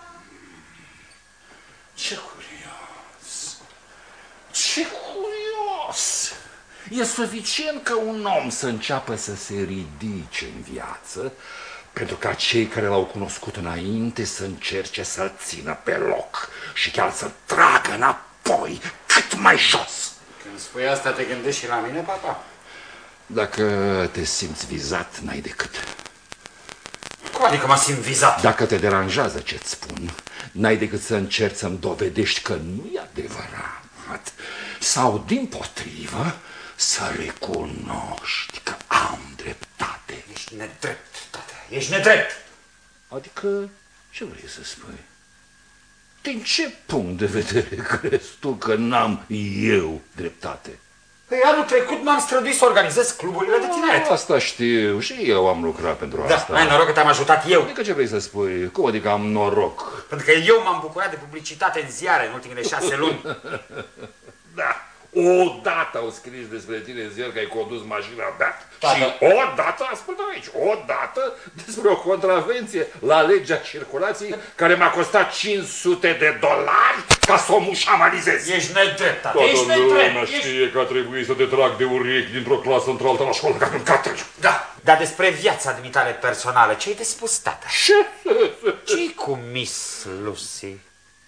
Ce curios! E suficient că un om să înceapă să se ridice în viață pentru ca cei care l-au cunoscut înainte să încerce să-l țină pe loc și chiar să tragă înapoi cât mai jos. Când spui asta, te gândești și la mine, papa? Dacă te simți vizat, n-ai decât. Cum adică mă simt vizat? Dacă te deranjează ce-ți spun, n-ai decât să încerci să-mi dovedești că nu e adevărat sau, dimpotrivă, să recunoști că am dreptate. Ești nedrept, tată, ești nedrept! Adică, ce vrei să spui? Din ce punct de vedere crezi tu că n-am eu dreptate? Păi anul trecut m-am străduit să organizez cluburile de tineret. Asta știu, și eu am lucrat pentru asta. Da, ai noroc că te-am ajutat eu. Adică ce vrei să spui? Cum adică am noroc? Pentru că eu m-am bucurat de publicitate în ziare în ultimele 6 luni. Da, Odată au scris despre tine în ziar că ai condus mașina beat. Tată. Și odată, ascultă aici, odată despre o contravenție la legea circulației care mi-a costat $500 ca să o mușamalizez. Ești nedrept, tată, Toată ești lumea nedrept. știe că a trebuit să te trag de urechi dintr-o clasă într-alta la școală ca în catedră. Da, dar despre viața dumitale personală, ce-ai de spus, tată? Ce-i cu Miss Lucy?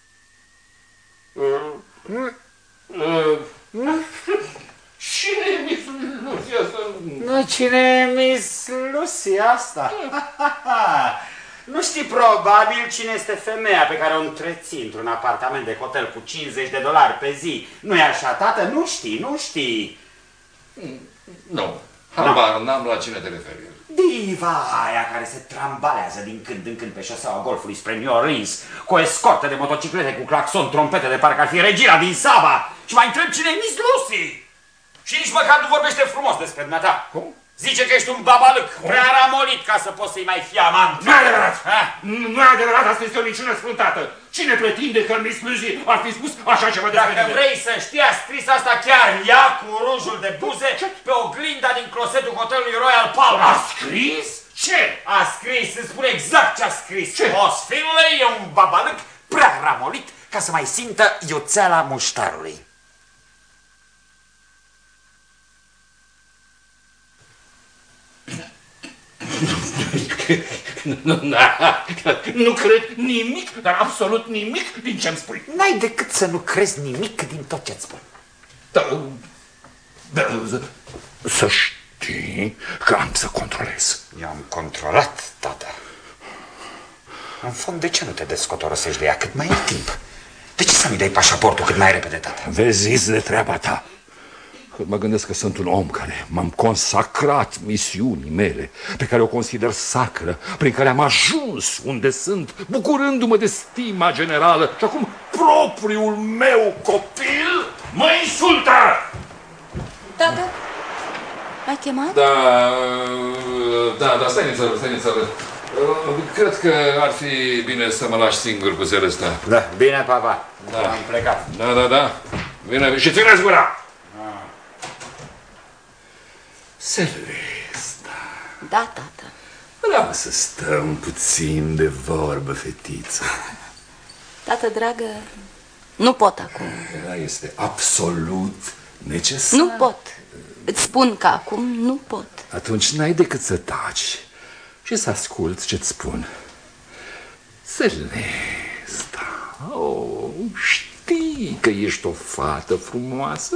Cine e Miss Lucy asta? Nu, cine e Miss Lucy asta? Nu știi probabil cine este femeia pe care o întreții într-un apartament de hotel cu $50 pe zi. Nu-i așa, tată? Nu știi, nu știi. Nu, habar n-am la cine te referi. Diva aia care se trambalează din când în când pe șoseaua golfului spre New Orleans cu o escortă de motociclete cu claxon, trompete de parcă ar fi regina din Saba. Și mai întreb cine e Miss Lucy. Și nici măcar nu vorbește frumos despre dumneata. Cum? Zice că ești un babalâc, prea ramolit ca să poți să-i mai fii amant. Nu e adevărat! Nu e adevărat, asta este o minciună sfântată. Cine pretinde că Miss Lucy ar fi spus așa ceva despre tine? Dacă vrei să știi, a scris asta chiar ea cu rujul de buze pe oglinda din closetul hotelului Royal Palm. A scris? Ce? A scris, îți spune exact ce a scris. Ce? Boss Finlay e un babalâc prea ramolit ca să mai simtă iuțeala muștarului. Nu cred nimic, dar absolut nimic din ce-mi spui. N-ai decât să nu crezi nimic din tot ce-ți spun. Să știi că am să controlez. Eu am controlat, tata. În fond, de ce nu te descotorosești de ea cât mai ai timp? De ce să nu-i dai pașaportul cât mai repede, tata? Vezi de treaba ta. Când mă gândesc că sunt un om care m-am consacrat misiunii mele, pe care o consider sacră, prin care am ajuns unde sunt, bucurându-mă de stima generală, și acum propriul meu copil mă insultă! Tată, m-ai chemat? Da, stai nițără. Cred că ar fi bine să mă lași singur cu Celesta. Da, bine, papa. Da. Am plecat. Da. Bine, și țineți gura! Celesta. Da, tată. Vreau să stăm puțin de vorbă, fetiță. Tată, dragă, nu pot acum. Este absolut necesar. Nu pot. Îți spun că acum nu pot. Atunci n-ai decât să taci și să asculți ce-ți spun. Celesta, știi că ești o fată frumoasă?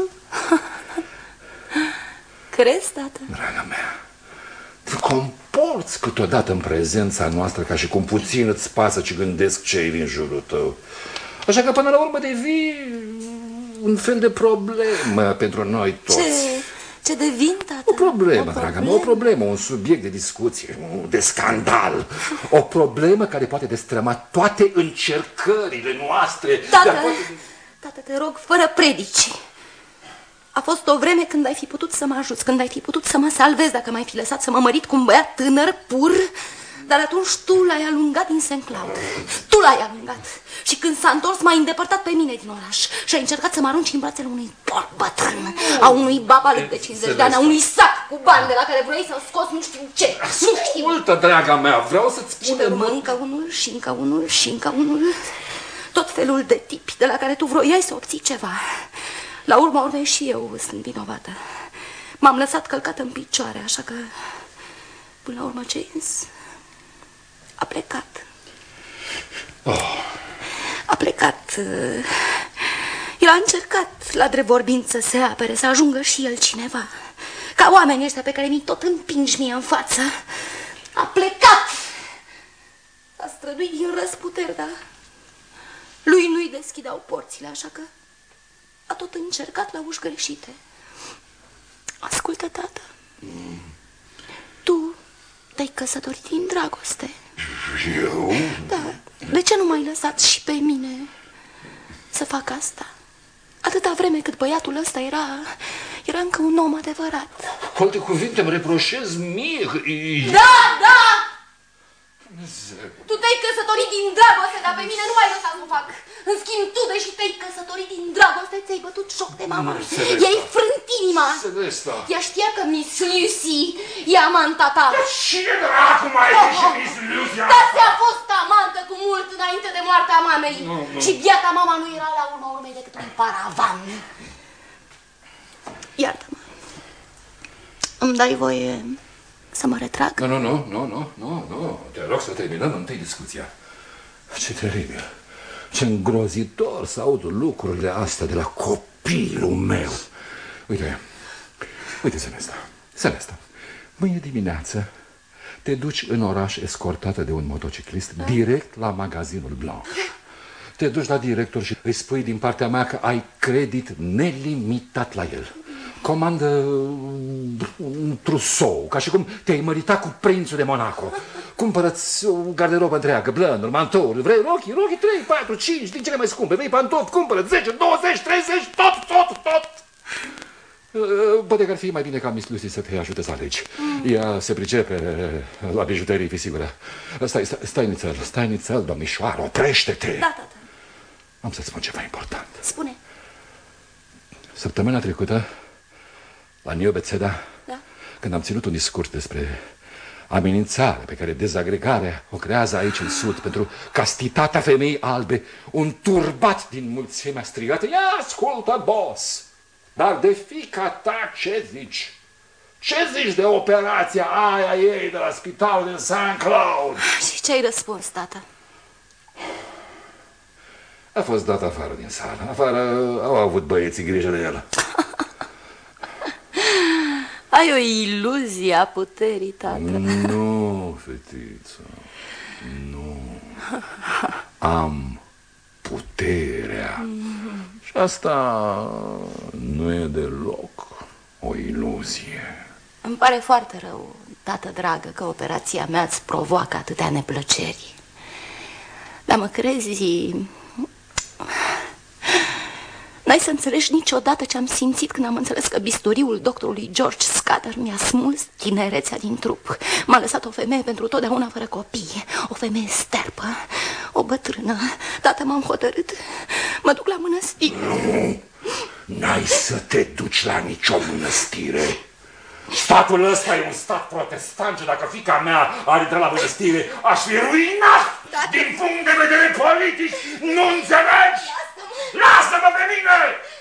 Crezi, tată? Draga mea, te comporți câteodată în prezența noastră ca și cum puțin îți pasă ce gândesc cei din jurul tău. Așa că până la urmă devii un fel de problemă pentru noi toți. Ce devin, tată? O problemă, draga mea, o problemă, un subiect de discuție, de scandal. O problemă care poate destrăma toate încercările noastre. Tată, te rog, fără predici. A fost o vreme când ai fi putut să mă ajuți, când ai fi putut să mă salvezi dacă m-ai fi lăsat să mă mărit cu un băiat tânăr, pur. Dar atunci tu l-ai alungat din St. Cloud. Tu l-ai alungat. Și când s-a întors, m-ai îndepărtat pe mine din oraș. Și ai încercat să mă arunci în brațele unui porc bătrân, a unui babalâc de 50 de ani, a unui sac cu bani de la care vrei să scoți nu știu ce. Nu știu. Ascultă, draga mea, vreau să-ți spun... Și încă unul, și încă unul, și încă unul. Tot felul de tipi de la care tu vroiai să obții ceva. La urma urmei și eu sunt vinovată. M-am lăsat călcată în picioare, așa că până la urmă James a plecat. A plecat. El a încercat la drept vorbind să se apere, să ajungă și el cineva. Ca oamenii ăștia pe care mi tot împingi mie în față. A plecat. S-a străduit din răzputeri, dar lui nu-i deschideau porțile, așa că a tot încercat la uși greșite. Ascultă, tată. Tu te-ai căsătorit din dragoste. Eu? Da. De ce nu m-ai lăsat și pe mine să fac asta? Atâta vreme cât băiatul ăsta era încă un om adevărat. Cu alte cuvinte, îmi reproșez mie. Da! Tu te-ai căsătorit căsătorit din dragoste, dar pe mine nu mai lăsa să o fac. În schimb, tu, deși te-ai căsătorit din dragoste, ți-ai bătut joc de mama. I-ai frânt inima. Celesta. Ea știa că Miss Lucy e amanta ta. Dar cine dracu mai e și Miss Lucy? Dar ți-a fost amantă cu mult înainte de moartea mamei. Și biata mama nu era la urma urmei decât un paravan. Iartă-mă. Îmi dai voie să mă retrag? Nu. Te rog să terminăm întâi discuția. Ce teribil. Ce îngrozitor să aud lucrurile astea de la copilul meu. Uite, Celesta, mâine dimineață te duci în oraș escortată de un motociclist direct la magazinul Blanc. Te duci la director și îi spui din partea mea că ai credit nelimitat la el. Comandă un trusou, ca și cum te-ai măritat cu prințul de Monaco. Cumpără-ți o garderobă întreagă, blănuri, mantouri, vrei rochii 3, 4, 5, din cele mai scumpe, vrei pantofi, cumpără 10, 20, 30, tot. Poate că ar fi mai bine ca Miss Lucy să te ajute să alegi. Ea se pricepe la bijuterii, fi sigură. Stai nițel, domnișoară, oprește-te. Da, tată. Am să-ți spun ceva important. Spune. Săptămâna trecută, la New Bethesda, da, când am ținut un discurs despre amenințarea pe care dezagregarea o creează aici în Sud pentru castitatea femeii albe, un turbat din mulțimea strigată: ia ascultă, boss! Dar de fiica ta ce zici? Ce zici de operația aia ei de la spitalul din St. Cloud? Și ce ai răspuns, tată? A fost dat afară din sală. Afară au avut băieții grijă de el. Ai o iluzie a puterii, tată. Nu, fetiță, nu. Am puterea. Și asta nu e deloc o iluzie. Îmi pare foarte rău, tată dragă, că operația mea îți provoacă atâtea neplăceri. Dar mă crezi... N-ai să înțelegi niciodată ce am simțit când am înțeles că bisturiul doctorului George Scudder mi-a smuls tinerețea din trup. M-a lăsat o femeie pentru totdeauna fără copii, o femeie sterpă, o bătrână. Tată, m-am hotărât, mă duc la mănăstire. Nu, n-ai să te duci la nicio mănăstire. Statul ăsta e un stat protestant și dacă fiica mea are de la mănăstire, aș fi ruinat din punct de vedere politic. Nu înțelegi? Lasă-mă pe mine!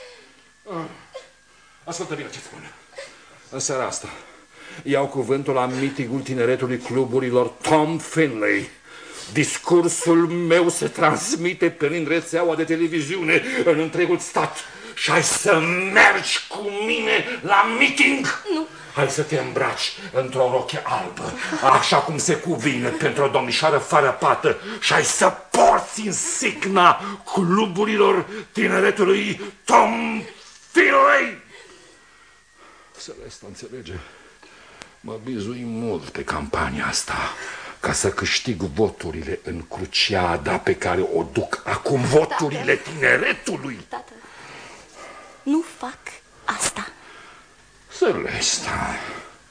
Ascultă bine ce spun. În seara asta iau cuvântul la mitingul tineretului cluburilor Tom Finlay. Discursul meu se transmite prin rețeaua de televiziune în întregul stat. Și ai să mergi cu mine la meeting? Nu. Hai să te îmbraci într-o roche albă, așa cum se cuvine pentru o domnișoară fără pată, și ai să porți insigna cluburilor tineretului Tom Finlay. Celesta înțelege, mă bizui mult pe campania asta ca să câștig voturile în cruciada pe care o duc acum, voturile tineretului. Tată, nu fac asta. Celesta,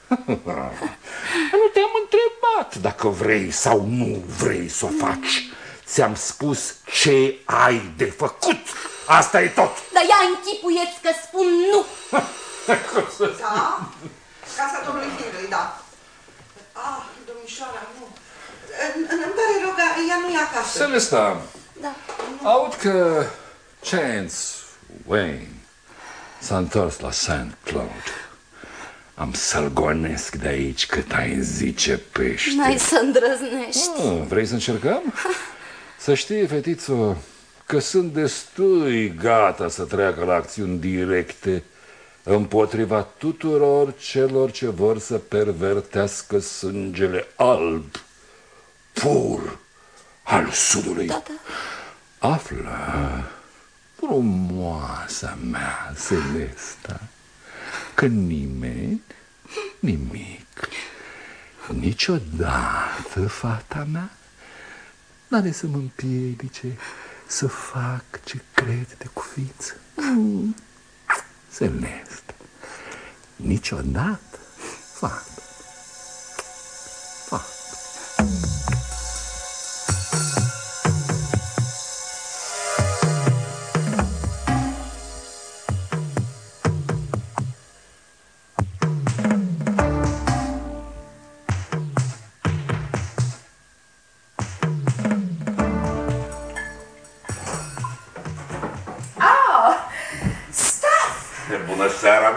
nu te-am întrebat dacă vrei sau nu vrei să o faci. Ți-am spus ce ai de făcut. Asta e tot. Dar ia închipuieți că spun nu. Da? Casa domnului Finlay, da. Ah, domnișoara, nu. Îmi pare rău, ea nu e acasă. Celesta, da. Aud că Chance Wayne s-a întors la St. Cloud. Am să-l gonesc de aici cât ai zice pește. N-ai să îndrăznești. Vrei să încercăm? Să știi, fetițo, că sunt destui gata să treacă la acțiuni directe împotriva tuturor celor ce vor să pervertească sângele alb, pur, al Sudului. Tată. Află, frumoasa mea Celesta, că nimeni, nimic, niciodată, fata mea, n-are să mă împiedice să fac ce cred de cuvință. Celesta, niciodată, fata.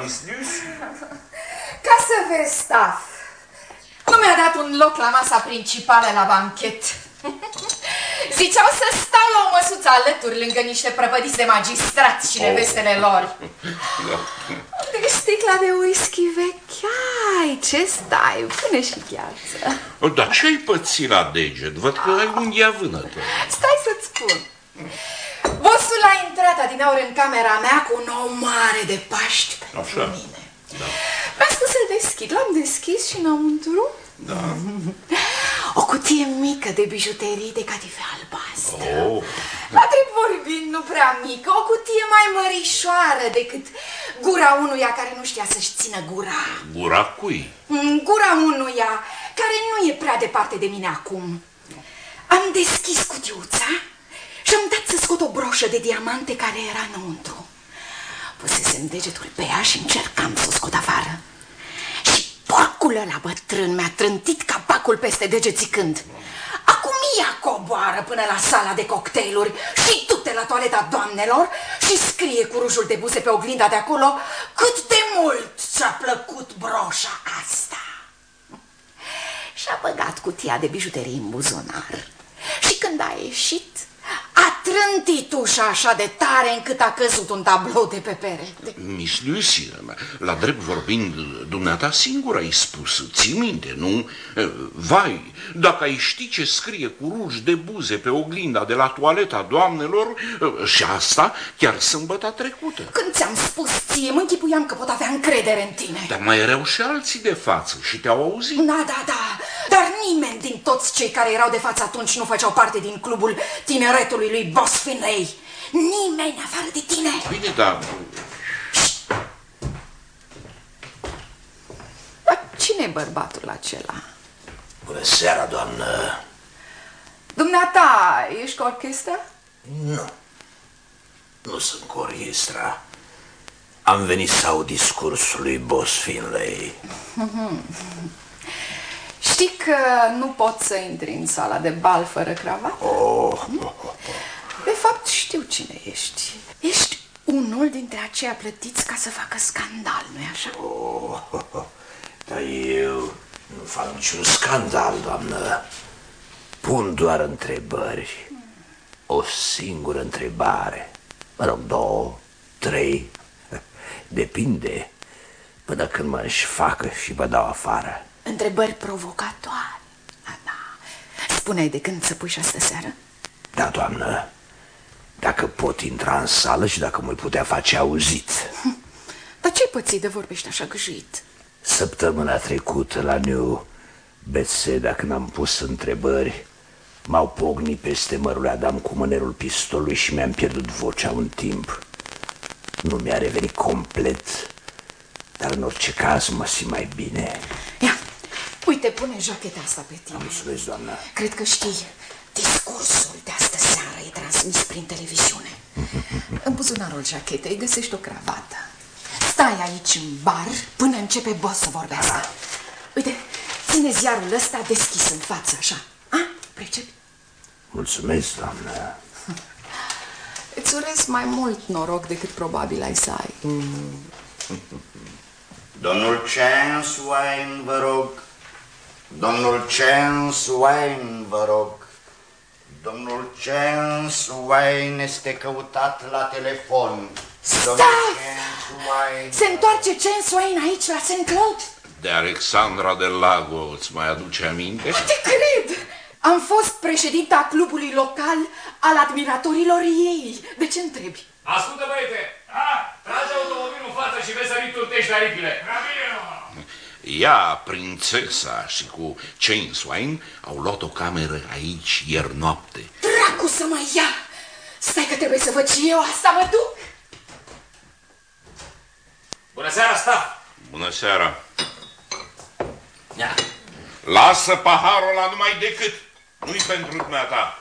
Miss Lucy? Ca să vezi, Staff, nu mi-a dat un loc la masa principală la banchet. Ziceau să stau la o măsuță alături lângă niște prăpădiți de magistrați și nevestele lor. Unde-i sticla de whisky vechi? Ai, ce stai? Pune și gheață. Dar ce-ai pățit la deget? Văd că ai unghia vânătă. Stai să-ți spun. Bossul a intrat adineauri în camera mea cu un ou mare de Paști pentru mine. Da. Mi-a spus să-l deschid. L-am deschis și înăuntru Da. o cutie mică de bijuterii de catifea albastră. Oh. La drept vorbind, nu prea mică, o cutie mai mărișoară decât gura unuia care nu știa să-și țină gura. Gura cui? Gura unuia care nu e prea departe de mine acum. Am deschis cutiuța și am dat să scot o broșă de diamante care era înăuntru. Pusesem degetul pe ea și încercam să o scot afară. Și porcul ăla bătrân mi-a trântit capacul peste deget zicând: acum ea coboară până la sala de cocktailuri și du-te la toaleta doamnelor și scrie cu rujul de buze pe oglinda de acolo cât de mult ți-a plăcut broșa asta. Și-a băgat cutia de bijuterii în buzunar și când a ieșit a trântit ușa așa de tare încât a căzut un tablou de pe perete. Miss Lucy, la drept vorbind, dumneata singură ai spus, ții minte, nu? Vai, dacă ai ști ce scrie cu ruj de buze pe oglinda de la toaleta doamnelor, și asta chiar sâmbăta trecută. Când ți-am spus ție, mă închipuiam că pot avea încredere în tine. Dar mai erau și alții de față și te-au auzit. Da, dar nimeni din toți cei care erau de față atunci nu făceau parte din clubul tineretului lui Boss Finlay. Nimeni afară de tine. Bine, dar... Dar cine e bărbatul acela? Bună seara, doamnă. Dumneata, ești cu orchestră? Nu. Nu sunt cu orchestra. Am venit să aud discursul lui Boss Finlay. Știi că nu poți să intri în sala de bal fără cravată? De fapt, știu cine ești. Ești unul dintre aceia plătiți ca să facă scandal, nu-i așa? Dar eu nu fac niciun scandal, doamnă. Pun doar întrebări. O singură întrebare. Mă rog, 2, 3. Depinde. Până când mă înșfacă și vă dau afară. Întrebări provocatoare. Da. Spune-i de când să pui și astă seară? Da, doamnă. Dacă pot intra în sală și dacă mă putea face auzit. Dar ce-ai pățit de vorbești așa gâjuit? Săptămâna trecută la New Bethesda, când am pus întrebări, m-au pognit peste mărul Adam cu mânerul pistolului și mi-am pierdut vocea un timp. Nu mi-a revenit complet, dar în orice caz mă simt mai bine. Ia, uite, pune jacheta asta pe tine. Mulțumesc, doamnă. Cred că știi, discursul de astă seară e transmis prin televiziune. În buzunarul jachetei găsești o cravată. Stai aici în bar până începe Boss să vorbească. Uite, ține ziarul ăsta deschis în față, așa. Pricepi? Mulțumesc, doamnă. Îți urez mai mult noroc decât probabil ai să ai. Domnul Chance Wayne, vă rog. Domnul Chance Wayne, vă rog. Domnul Chance Wayne este căutat la telefon. Stai! Se întoarce Chance Wayne aici, la St. Cloud? De Alexandra del Lago, îți mai aduce aminte? Nu te cred! Am fost președinta clubului local al admiratorilor ei. De ce întrebi? Ascultă, băiete! Trage automobilul în față și vezi să riturtești aripile. Ea, prințesa și cu Chance Wayne au luat o cameră aici ieri noapte. Dracu să mă ia! Stai că trebuie să văd și eu asta, mă duc! Bună seara, Staff! Bună seara! Lasă paharul ăla numai decât. Nu-i pentru dumneata.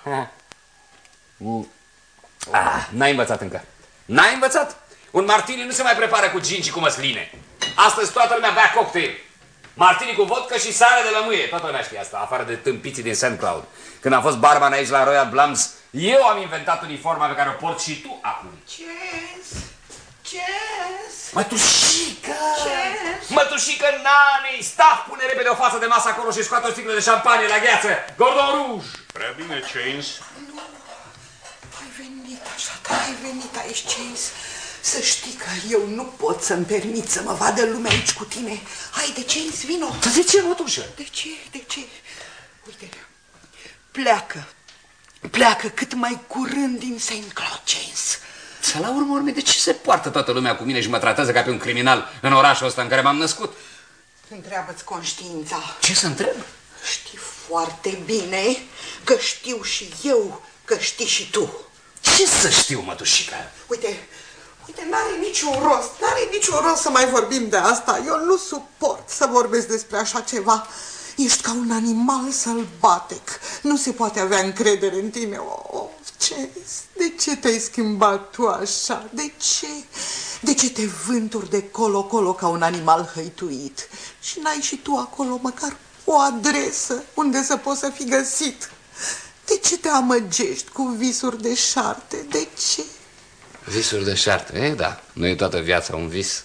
N-ai învățat încă. N-ai învățat? Un martini nu se mai prepară cu gin și cu măsline. Astăzi toată lumea bea cocktail. Martini cu vodcă și sare de lămâie. Toată lumea știe asta, afară de tâmpiții din St. Cloud. Când am fost barman aici la Royal Blums, eu am inventat uniforma pe care o port și tu acum. Chance! Mătușică! Ce? Mătușică Nani! Staff, pune repede o față de masă acolo și scoate o sticlă de șampanie la gheață! Gordon Rouge! Prea bine, Chains. Nu, ai venit așa, ai venit aici, Chains. Să știi că eu nu pot să-mi permit să mă vadă lumea aici cu tine. Haide, Chains, vino. Dar de ce, mătușă? De ce? De ce? Uite, pleacă. Pleacă cât mai curând din St. Cloud, Chains. Să la urmă, de ce se poartă toată lumea cu mine și mă tratează ca pe un criminal în orașul ăsta în care m-am născut? Întreabă-ți conștiința. Ce să întreb? Știi foarte bine că știu și eu că știi și tu. Ce să știu, mătușică? Uite, n-are niciun rost să mai vorbim de asta. Eu nu suport să vorbesc despre așa ceva. Ești ca un animal sălbatic. Nu se poate avea încredere în tine. Oh, de ce te-ai schimbat tu așa? De ce? De ce te vânturi de colo-colo ca un animal hăituit? Și n-ai și tu acolo măcar o adresă unde să poți să fii găsit? De ce te amăgești cu visuri de șarte? De ce? Visuri de șarte? E, da, nu e toată viața un vis.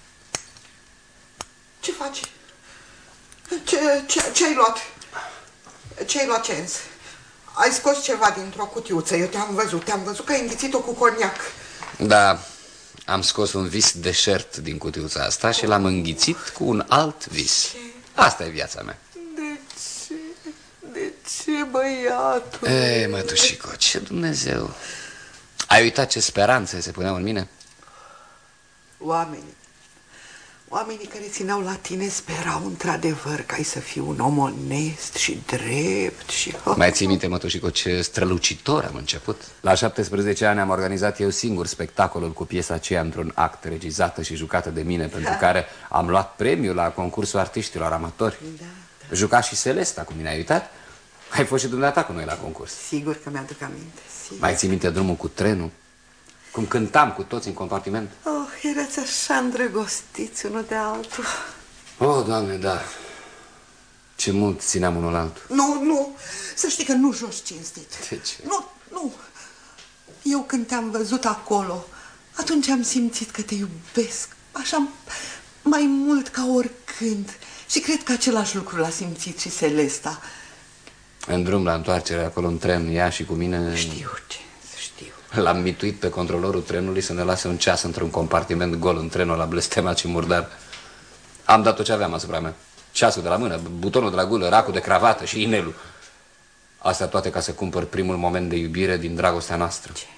Ce faci? Ce-ai luat? Ce-ai luat, Chains? Ai scos ceva dintr-o cutiuță. Eu te-am văzut că ai înghițit-o cu coniac. Da, am scos un vis deșert din cutiuța asta și l-am înghițit cu un alt vis. Asta e viața mea. De ce? De ce, băiatul? Ei, mătușico, ce Dumnezeu! Ai uitat ce speranțe se puneau în mine? Oamenii care țineau la tine sperau într-adevăr că ai să fii un om onest și drept și... Mai ții minte, mătușico, ce strălucitor am început? La 17 ani am organizat eu singur spectacolul cu piesa aceea într-un act regizată și jucată de mine, pentru care am luat premiul la concursul artiștilor amatori. Da. Juca și Celesta cu mine, ai uitat? Ai fost și dumneata cu noi la concurs. Sigur că mi-aduc aminte, sigur. Mai ții minte drumul cu trenul? Cum cântam cu toți în compartiment? Oh, erați așa îndrăgostiți unul de altul. Oh, Doamne, da. Ce mult țineam unul la altul. Nu, să știi că nu joci cinstit. De ce? Nu. Eu când te-am văzut acolo, atunci am simțit că te iubesc, așa mai mult ca oricând. Și cred că același lucru l-a simțit și Celesta. În drum la întoarcere, acolo în tren, ea și cu mine... Știu. L-am mituit pe controlorul trenului să ne lase un ceas într-un compartiment gol în trenul ăla blestemat și murdar. Am dat tot ce aveam asupra mea. Ceasul de la mână, butonul de la gulă, racul de cravată și inelul. Astea toate ca să cumpăr primul moment de iubire din dragostea noastră. Ce?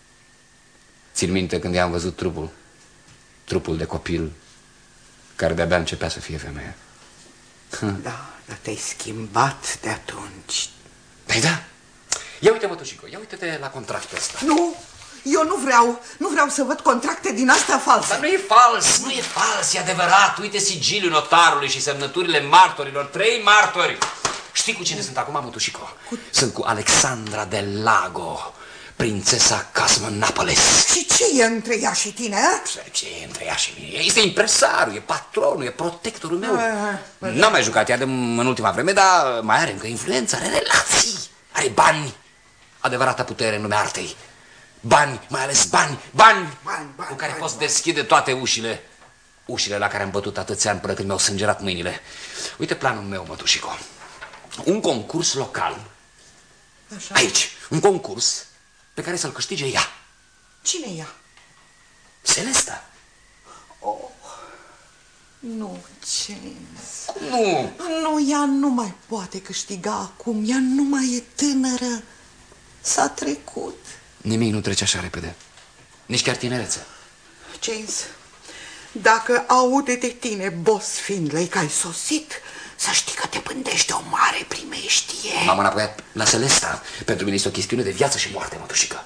Țin minte când i-am văzut trupul de copil care de-abia începea să fie femeie. Da, dar te-ai schimbat de atunci. Păi da. Ia uite, mătușico, ia uite-te la contractul ăsta. Nu, eu nu vreau să văd contracte din astea false. Dar nu e fals, e adevărat. Uite sigiliul notarului și semnăturile martorilor, 3 martori. Știi cu cine sunt acum, mătușico? Sunt cu Alexandra del Lago, prințesa Cosmonapolis. Și ce e între ea și tine, a? Ce e între ea și mine? Este impresarul, e patronul, e protectorul meu. N-am mai jucat ea în ultima vreme, dar mai are încă influență, are relații, are bani. Adevărata putere în lumea artei. Bani, mai ales bani cu care poți deschide toate ușile. Ușile la care am bătut atâția ani până când mi-au sângerat mâinile. Uite planul meu, mătușico. Un concurs local. Așa. Aici, un concurs pe care să-l câștige ea. Cine e ea? Celesta. Oh, nu, James. Nu. Nu, ea nu mai poate câștiga acum. Ea nu mai e tânără. S-a trecut. Nimic nu trece așa repede. Nici chiar tinerețe. James, dacă aude de tine, boss Findlay, că ai sosit, să știi că te pândește o mare primeștie. M-am înapoiat la Celesta. Pentru mine este o chestiune de viață și moarte, mătușică.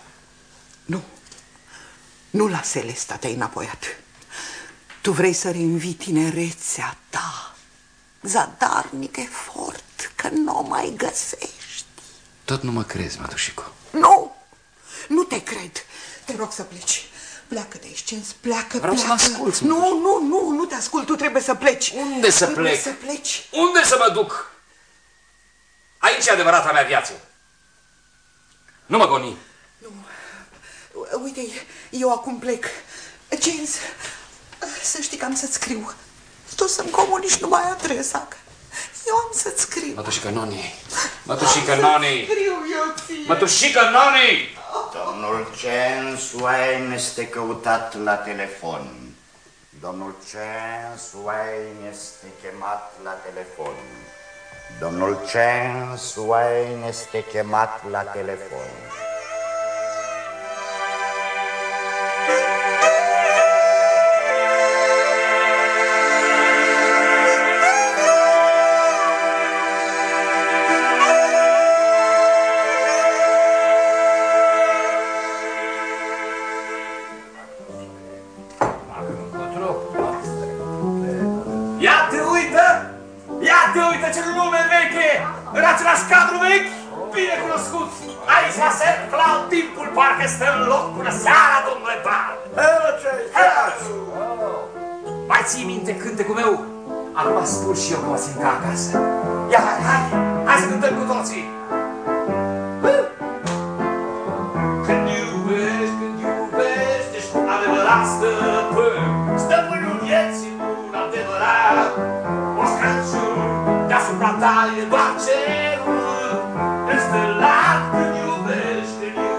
Nu la Celesta te-ai înapoiat. Tu vrei să reînvii tinerețea ta. Zadarnic efort, că nu o mai găsești. Tot nu mă crezi, mătușico. Nu te cred. Te rog să pleci. Pleacă de aici, James, pleacă. Vreau să mă ascult. Nu te ascult, tu trebuie să pleci. Unde să plec? Trebuie să pleci. Unde să mă duc? Aici e adevărata mea viață. Nu mă goni. Nu. Uite, eu acum plec. James, Să știi că am să-ți scriu. Tu să-mi comunici numai adresa. Eu am să-ți scriu. Mătușică Noni! Mătușică Noni! Scriu eu ție. Mătușică Noni! Domnul Chance Wayne este căutat la telefon. Domnul Chance Wayne este chemat la telefon. Domnul Chance Wayne este chemat la telefon. Uite ce lume veche! În același cadru vechi, bine cunoscut! Aici la St. Cloud timpul parcă stă în loc până seara, domnule Bal! Mai ții minte cântecul meu? Acum spun și eu că mă simt ca acasă. Ia, hai să cântăm cu toții! Când iubești, ești cu adevărat stăpân. Stăpânul vieții, un adevărat Moș Crăciun. Deasupra ta e doar cerul înstelat. Când iubești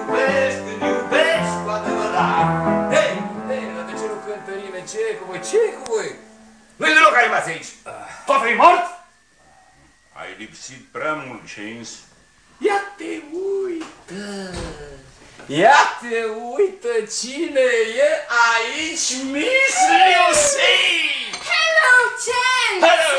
cu adevărat. Hei, dar de ce nu cântă nimeni? Ce cu voi? Ce cu voi? Nu-i deloc animați aici. Tot fi mort? Ai lipsit prea mult, Chance. Ia te uită! Ia te uită cine e aici, Miss Lucy! Hello, Chance! Hello!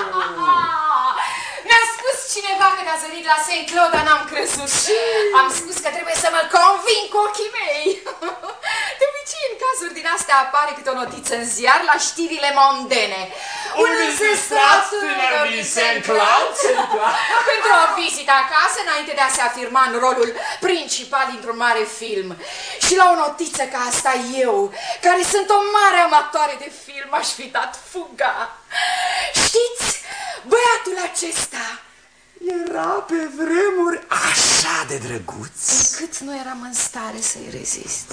Mi-a spus cineva că te-a zărit la St. Cloud, dar n-am crezut. Am spus că trebuie să mă conving cu ochii mei. De obicei, în cazuri din astea apare câte o notiță în ziar la știrile mondene. Un înzestrat tânăr din St. Cloud pentru o vizită acasă înainte de a se afirma în rolul principal dintr-un mare film. Și la o notiță ca asta eu, care sunt o mare amatoare de film, aș fi dat fuga. Știți, băiatul acesta era pe vremuri așa de drăguț încât nu eram în stare să-i rezist.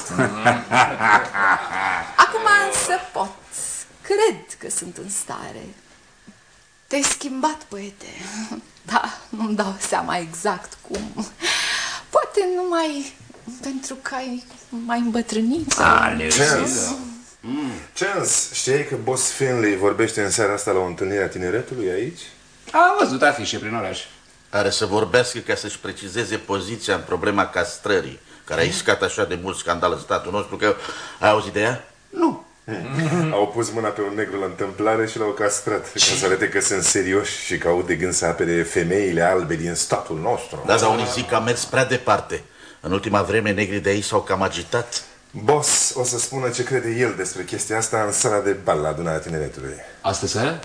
Acum însă pot. Cred că sunt în stare. Te-ai schimbat, poete. Da, nu-mi dau seama exact cum. Poate numai pentru că ai mai îmbătrânit. Chance, știai că boss Finley vorbește în seara asta la o întâlnire a tineretului aici? Am văzut afișe prin oraș. Are să vorbească ca să-și precizeze poziția în problema castrării, care a iscat așa de mult scandal în statul nostru, că ai auzit de ea? Nu. Au pus mâna pe un negru la întâmplare și l-au castrat. Ca să arate că sunt serioși și că au de gând să apere femeile albe din statul nostru. Da, dar unii zic că a mers prea departe. În ultima vreme negrii de aici s-au cam agitat. Boss o să spună ce crede el despre chestia asta în sala de bal la adunarea tineretului. Astă seară?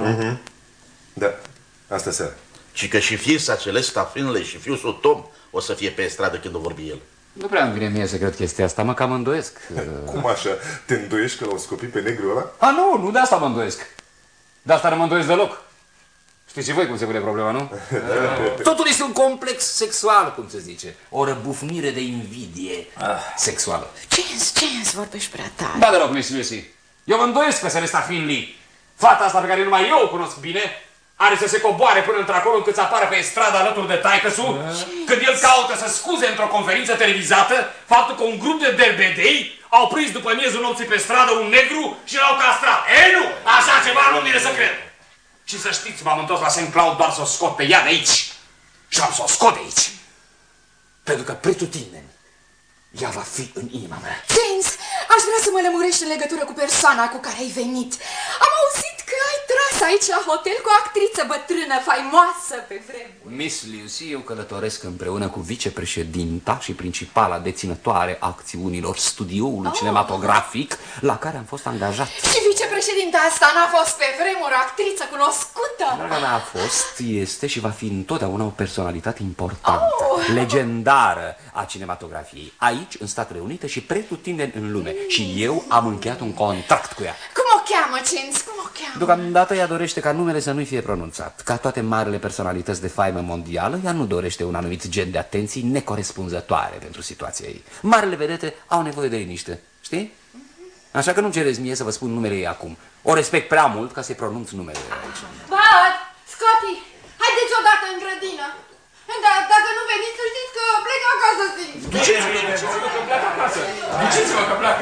Da, astă seară. Și că și fiisa Celesta Finley și fiul său Tom o să fie pe stradă când o vorbi el. Nu prea îmi vine mie să cred chestia asta, mă cam îndoiesc. Cum așa? Te îndoiești că l-au scopit pe negru ăla? Nu de asta mă îndoiesc. De asta nu mă îndoiesc deloc. Știți și voi cum se pune problema, nu? Totul este un complex sexual, cum se zice. O răbufnire de invidie sexuală. Chance, vorbești prea tare. Da, deloc, Miss Lucy. Eu mă îndoiesc pe Celesta Finley. Fata asta pe care numai eu o cunosc bine are să se coboare până într-acolo încât să apară pe stradă alături de taică-su, când el caută să scuze într-o conferință televizată faptul că un grup de derbedei au prins după miezul nopții pe stradă un negru și l-au castrat. Ei, nu! Așa ceva nu-mi vine să cred. Și să știți, m-am întors la St. Cloud doar să o scot pe ea de aici. Și am să o scot de aici. Pentru că pretutindeni ea va fi în inima mea. Chance, aș vrea să mă lămurești în legătură cu persoana cu care ai venit. Am auzit că ai tras aici la hotel cu o actriță bătrână, faimoasă pe vremuri. Miss Lucy, eu călătoresc împreună cu vicepreședinta și principala deținătoare a acțiunilor studioului cinematografic la care am fost angajat. Și vicepreședinta asta n-a fost pe vremuri o actriță cunoscută? Draga mea, a fost, este și va fi întotdeauna o personalitate importantă, legendară a cinematografiei, aici, în Statele Unite și pretutindeni în lume. Și eu am încheiat un contract cu ea. Cum o cheamă, Chance? Cum o cheamă? Deocamdată ea dorește ca numele să nu-i fie pronunțat. Ca toate marile personalități de faimă mondială, ea nu dorește un anumit gen de atenții necorespunzătoare pentru situația ei. Marele vedete au nevoie de liniște, știi? Așa că nu-mi cereți mie să vă spun numele ei acum. O respect prea mult ca să-i pronunț numele aici. Bud, Scotty, haideți odată în grădină. Dacă nu veniți, să știți că plec acasă, singur. Duceți-vă că pleacă acasă. Duceți-vă că pleacă.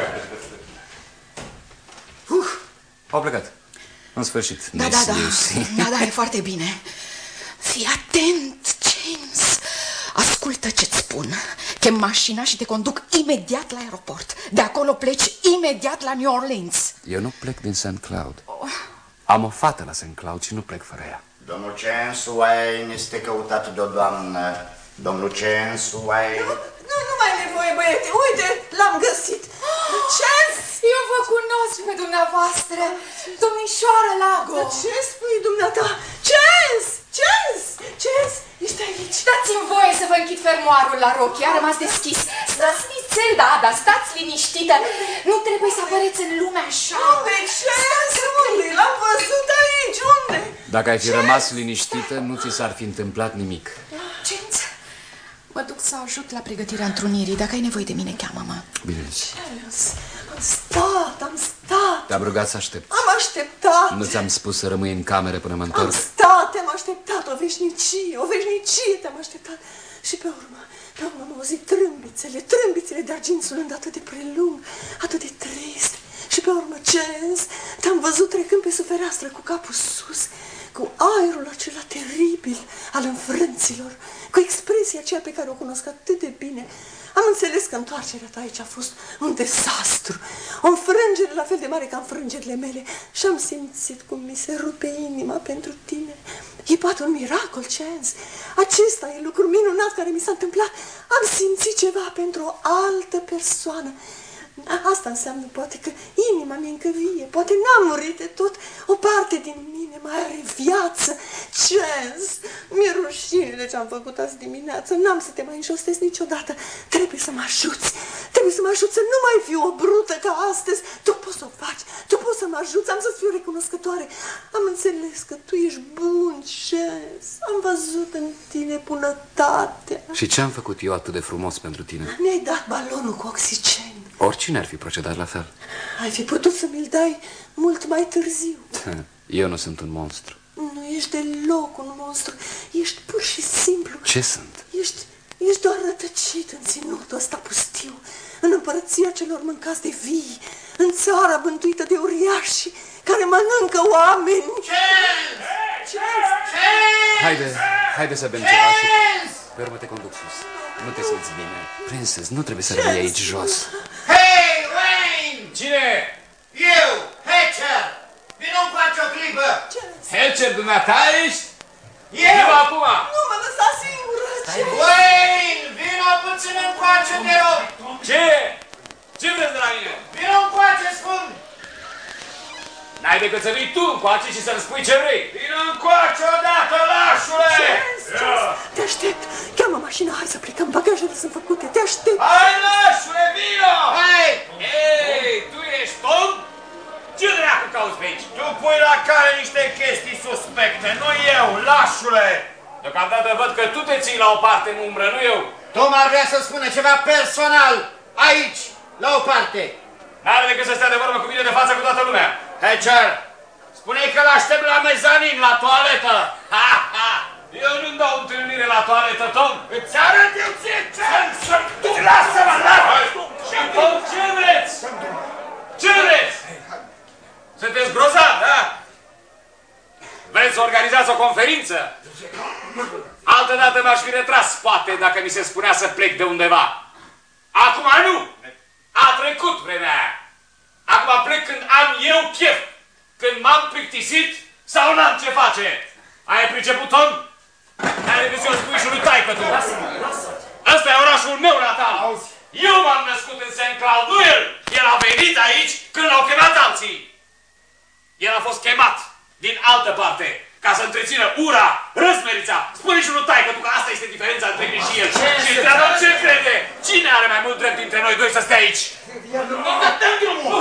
Au plecat. În sfârșit. Da, e foarte bine. Fii atent, James. Ascultă ce-ți spun. Chem mașina și te conduc imediat la aeroport. De acolo pleci imediat la New Orleans. Eu nu plec din St. Cloud. Am o fată la St. Cloud și nu plec fără ea. Domnul Chance Wayne este căutat de o doamnă. Domnul Chance Wayne... Nu mai e nevoie, băiete. Uite, l-am găsit. Chance! Eu vă cunosc pe dumneavoastră, domnișoară Lago. Ce spui, dumneata? Chance! Ești aici. Dați-mi voie să vă închid fermoarul la rochie, a rămas deschis. Stați nițel, da, stați liniștită. Nu trebuie să apăreți în lume așa. Unde, Chance? Unde? L-am văzut aici, unde? Dacă ai fi rămas liniștită, nu ți s-ar fi întâmplat nimic. James, mă duc să ajut la pregătirea întrunirii. Dacă ai nevoie de mine, cheamă-mă. Bine. Am stat. Te-am rugat să aștept. Am așteptat. Nu ți-am spus să rămâi în cameră până mă întorc? Te-am așteptat, o veșnicie te-am așteptat. Și pe urmă am auzit trâmbițele de argint sunând atât de prelung, atât de trist. Și pe urmă, Chance, te-am văzut trecând pe sub fereastră cu capul sus, cu aerul acela teribil al înfrânților, cu expresia aceea pe care o cunosc atât de bine. Am înțeles că întoarcerea ta aici a fost un dezastru, o înfrângere la fel de mare ca înfrângerile mele și am simțit cum mi se rupe inima pentru tine. E poate un miracol, Chance. Acesta e lucru minunat care mi s-a întâmplat. Am simțit ceva pentru o altă persoană. Asta înseamnă poate că inima mi-e încă vie, poate n-am murit de tot, o parte din mine mai are viață. Chance, mi-e rușine de ce-am făcut azi dimineață, n-am să te mai înjostesc niciodată. Trebuie să mă ajuți să nu mai fiu o brută ca astăzi. Tu poți să o faci, tu poți să mă ajuți, am să-ți fiu recunoscătoare. Am înțeles că tu ești bun, Chance, am văzut în tine bunătatea. Și ce-am făcut eu atât de frumos pentru tine? Mi-ai dat balonul cu oxigen. Oricine ar fi procedat la fel. Ai fi putut să mi-l dai mult mai târziu. Eu nu sunt un monstru. Nu ești deloc un monstru. Ești pur și simplu. Ce sunt? Ești doar rătăcit în ținutul ăsta pustiu, în împărăția celor mâncați de vii, în țara bântuită de uriași care mănâncă oameni. Haide să bem ceva și pe urmă te conduc sus. Nu te simți bine. Princess, nu trebuie să rămâi aici jos. Hei, Wayne! Cine? Eu, Hatcher! Vino încoace o clipă! Hatcher, dumneata ești? Eu! Vino acum! Nu mă lăsa singură! Wayne, vino puțin încoace, te rog! Ce? Ce vreți de la mine? Vino încoace, spun! N-ai decât să vii tu încoace și să-mi spui ce vrei. Vino încoace odată, lașule! Te aștept! Cheamă mașina, hai să plecăm, bagajele sunt făcute, te aștept! Hai, lașule, vino! Hai! Ei, tu ești Tom? Ce dracu cauți pe aici? Tu pui la cale niște chestii suspecte, nu eu, lașule! Deocamdată văd că tu te ții la o parte în umbră, nu eu. Tom ar vrea să spună ceva personal, aici, la o parte. N-are decât să stea de vorbă cu mine de față cu toată lumea. Hatcher, spune-i că l-aștept la mezanin, la toaletă. Ha, ha! Eu nu-mi dau întâlnire la toaletă, Tom. Îți arăt eu ție ce? Lasă-mă, lasă-mă! Și Tom, ce vreți? Ce vreți? Sunteți grozavi, da? Vreți să organizați o conferință? Altădată m-aș fi retras, poate, dacă mi se spunea să plec de undeva. Acum nu! A trecut vremea aia. Acum plec când am eu chef. Când m-am plictisit sau n-am ce face. Ai priceput, Tom? N-ai decât să-i spui și lui taică tu. Ăsta e orașul meu natal. Eu m-am născut în St. Cloud, nu el. El a venit aici când l-au chemat alții. El a fost chemat din altă parte ca să întrețină ura, răzmerița. Spune și lui taică tu că asta este diferența între mine și el. Și întreabă ce crede. Cine are mai mult drept dintre noi doi să stea aici? Dăm drumul!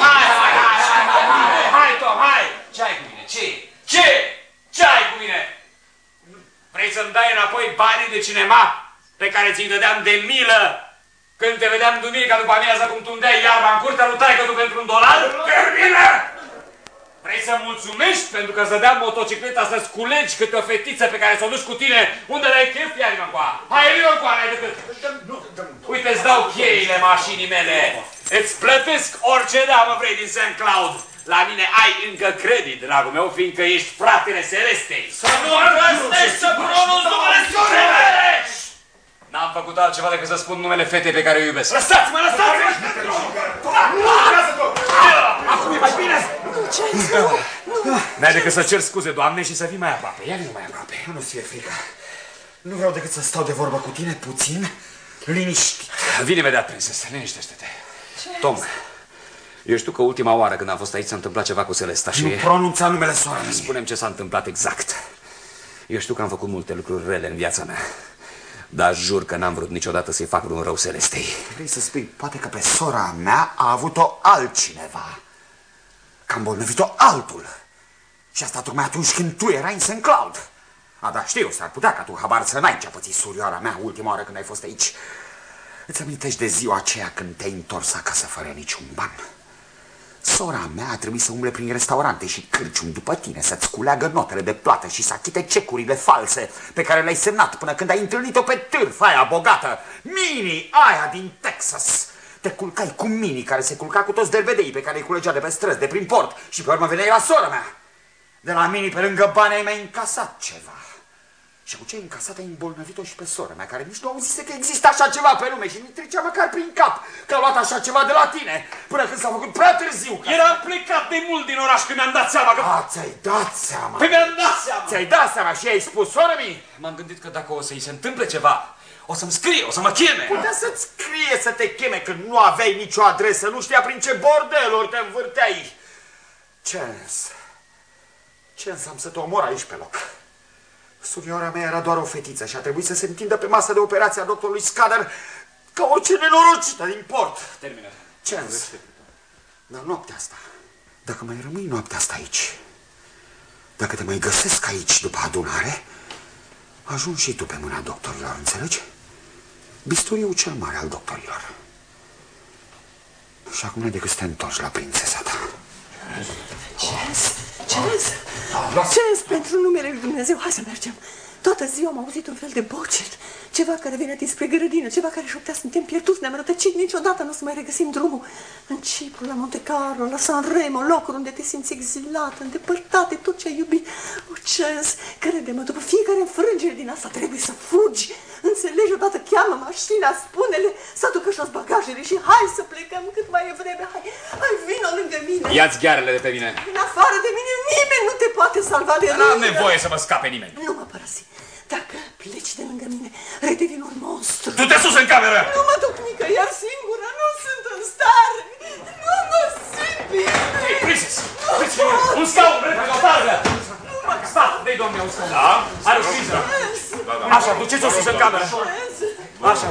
Hai, Tom, hai! Ce ai cu mine? Ce? Ce ai cu mine? Vrei să-mi dai înapoi banii de cinema pe care ți-i dădeam de milă Când te vedeam duminica după amiază cum tundeai iarba în curtea lui taică-tu pentru $1? Termină! Vrei să mulțumești pentru că îți dădeam motocicleta să-ți culegi câte o fetiță pe care să o duci cu tine? Unde le-ai chef? Ia vină încoa! Hai, vină încoa, n-ai decât! Uite, îți dau cheile mașinii mele! Îți plătesc orice damă vrei din St. Cloud! La mine ai încă credit, dragul meu, fiindcă ești fratele Celestei! Să nu îndrăznești să pronunți numele Celestei! N-am făcut altceva decât să spun numele fetei pe care o iubesc. Lăsați-mă, lăsați-mă! Acum e mai bine? N-ai decât să cer scuze, Doamne, și să vii mai aproape. Ia vină mai aproape. Nu-ți fie frică. Nu vreau decât să stau de vorbă cu tine puțin, liniștit. Vine imediat, prințesă, liniștește-te. Tom, eu știu că ultima oară când am fost aici s-a întâmplat ceva cu Celesta și... Nu pronunța numele sorei. Spune-mi ce s-a întâmplat exact. Eu știu că am făcut multe lucruri rele în viața mea, dar jur că n-am vrut niciodată să-i fac vreun rău Celestei. Vrei să spui, poate că pe sora mea a avut-o altcineva, că a îmbolnăvit-o altul. Și asta tocmai atunci când tu erai în St. Cloud. A, da, știu, s-ar putea ca tu habar să n-ai ce-a pățit surioara mea ultima oară când ai fost aici. Îți amintești de ziua aceea când te-ai întors acasă fără niciun ban? Sora mea a trebuit să umble prin restaurante și cârciumi după tine, să-ți culeagă notele de plată și să achite cecurile false pe care le-ai semnat până când ai întâlnit-o pe târfa aia bogată, Minnie, aia din Texas. Te culcai cu Minnie, care se culca cu toți dervedeii pe care îi culegea de pe străzi, de prin port, și pe urmă veneai la sora mea. De la Minnie, pe lângă bani, ai mai încasat ceva. Și cu ce ai încasat ai îmbolnăvit-o și pe sora mea, care nici nu auzise că există așa ceva pe lume și nu-i trecea măcar prin cap că a luat așa ceva de la tine, până când s-a făcut prea târziu. Eram plecat de mult din oraș când mi-am dat seama că... A, ți-ai dat seama? Păi mi-am dat seama! Ți-ai dat seama și ai spus, sora mea? M-am gândit că dacă o să-i se întâmple ceva, o să-mi scrie, o să mă cheme. Putea să-ți scrie să te cheme când nu aveai nicio adresă, nu știa prin ce bordeluri te învârteai. Chance, am să te omor aici pe loc. Surioara mea era doar o fetiță și a trebuit să se întindă pe masă de operație a doctorului Scudder ca orice nenorocită din port. Termină. Chance, dar noaptea asta, dacă mai rămâi noaptea asta aici, dacă te mai găsesc aici după adunare, ajungi și tu pe mâna doctorilor, înțelegi? Bisturiul cel mare al doctorilor. Și acum n-ai decât să te întorci la prințesa ta. Chance, pentru numele lui Dumnezeu, hai să mergem. Toată ziua am auzit un fel de bocet, ceva care venea dinspre grădină, ceva care șoptea, suntem pierduți, ne-am rătăcit, niciodată nu o să mai regăsim drumul. În Cipru, la Monte Carlo, la San Remo, locuri unde te simți exilat, îndepărtat de tot ce ai iubit. O, Chance, crede-mă, după fiecare înfrângere din asta trebuie să fugi. Înțelegi, odată cheamă mașina, spune-le să aducă jos bagajele și hai să plecăm cât mai e vreme. Hai, vină lângă mine. Ia-ți ghearele de pe mine. În afară de mine nimeni nu te poate salva de N-am nevoie să mă scape nimeni. Nu mă părăsi. Dacă pleci de lângă mine, redevin un monstru. Du-te sus în cameră! Nu mă duc nicăieri singură, nu sunt în stare. Nu mă simt bine. Hei, Princess! Un scaun, repede, o targă! Sta, dă-i, domne, un scaun. Da? Are o criză. Așa, duceți-o sus în cameră. Așa.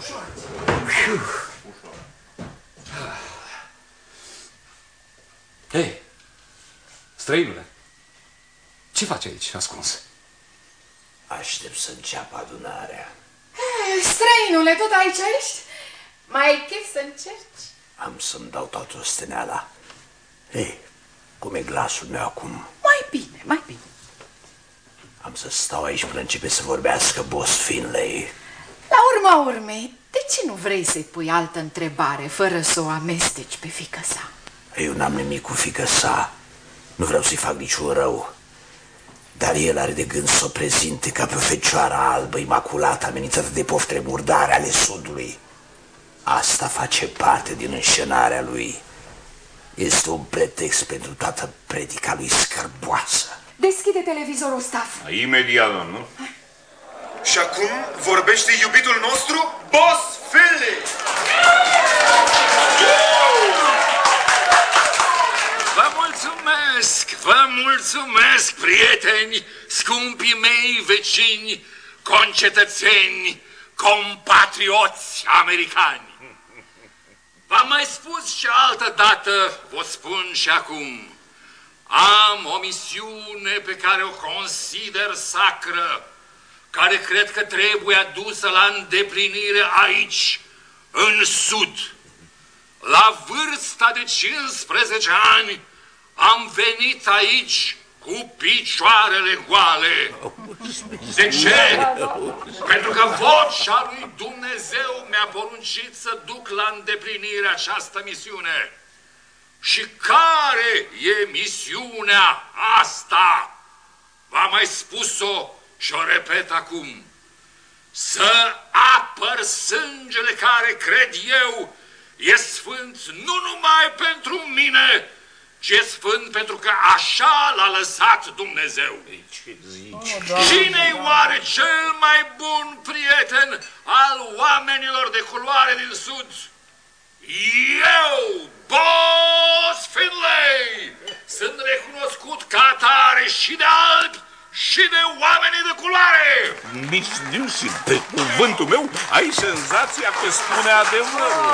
Hei, străinule, ce faci aici, ascuns? Aștept să înceapă adunarea. Străinule, tot aici ești? Mai ai chef să încerci? Am să-mi dau toată osteneala. Ei, cum e glasul meu acum? Mai bine, mai bine. Am să stau aici până începe să vorbească boss Finlay. La urma urmei, de ce nu vrei să-i pui altă întrebare fără să o amesteci pe fiică sa? Eu n-am nimic cu fiică sa. Nu vreau să-i fac niciun rău. Dar el are de gând să o prezinte ca pe o fecioară albă, imaculată, amenințată de poftre murdare ale sudului. Asta face parte din înșenarea lui. Este un pretext pentru toată predica lui scârboasă. Deschide televizorul, Staff. Imediat, domnul. Și acum vorbește iubitul nostru, Boss Finlay! Vă mulțumesc, prieteni, scumpii mei vecini, concetățeni, compatrioți americani. V-am mai spus și altă dată, vă spun și acum. Am o misiune pe care o consider sacră, care cred că trebuie adusă la îndeplinire aici, în sud. La vârsta de 15 ani am venit aici cu picioarele goale. De ce? Pentru că vocea lui Dumnezeu mi-a poruncit să duc la îndeplinire această misiune. Și care e misiunea asta? V-am mai spus-o și o repet acum. Să apăr sângele care, cred eu, e sfânt nu numai pentru mine, ci e sfânt pentru că așa l-a lăsat Dumnezeu. Cine-i oare cel mai bun prieten al oamenilor de culoare din sud? Eu, Boss Finlay, sunt recunoscut ca atare și de albi și de oamenii de culoare. Mici Nilsi, pe cuvântul meu, ai senzația că spune adevărul.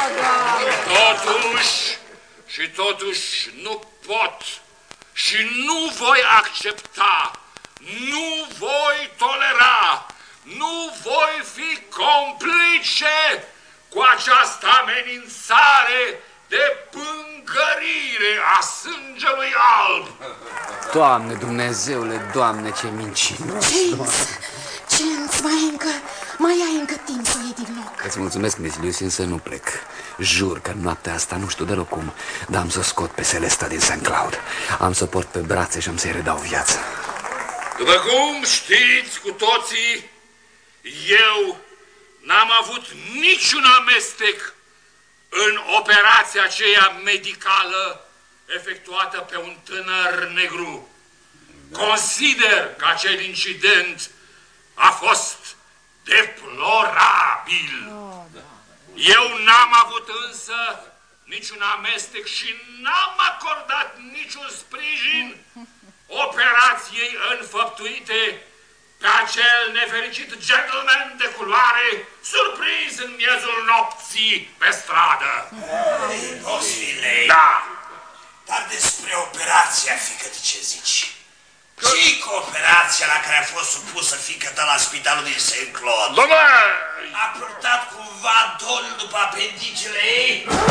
Totuși, nu pot și nu voi accepta, nu voi tolera, nu voi fi complice cu această amenințare de pângărire a sângelui alb. Doamne Dumnezeule, Doamne, ce mincinos! James, mai ai încă timp să o iei din loc. Îți mulțumesc, Miss Lucy, însă nu plec. Jur că în noaptea asta nu știu deloc cum, dar am să scot pe Celesta din St. Cloud. Am să o port pe brațe și am să-i redau viața. După cum știți cu toții, eu n-am avut niciun amestec în operația aceea medicală efectuată pe un tânăr negru. Consider că acel incident a fost deplorabil. Eu n-am avut însă niciun amestec și n-am acordat niciun sprijin operației înfăptuite pe acel nefericit gentleman de culoare surprins în miezul nopții pe stradă. Osile. Da. Dar despre operația, fiică-te, ce zici? Și cu operația la care a fost supusă fiică-ta la spitalul din St. Claude? Domnule! A purtat cumva dol după apendicele ei?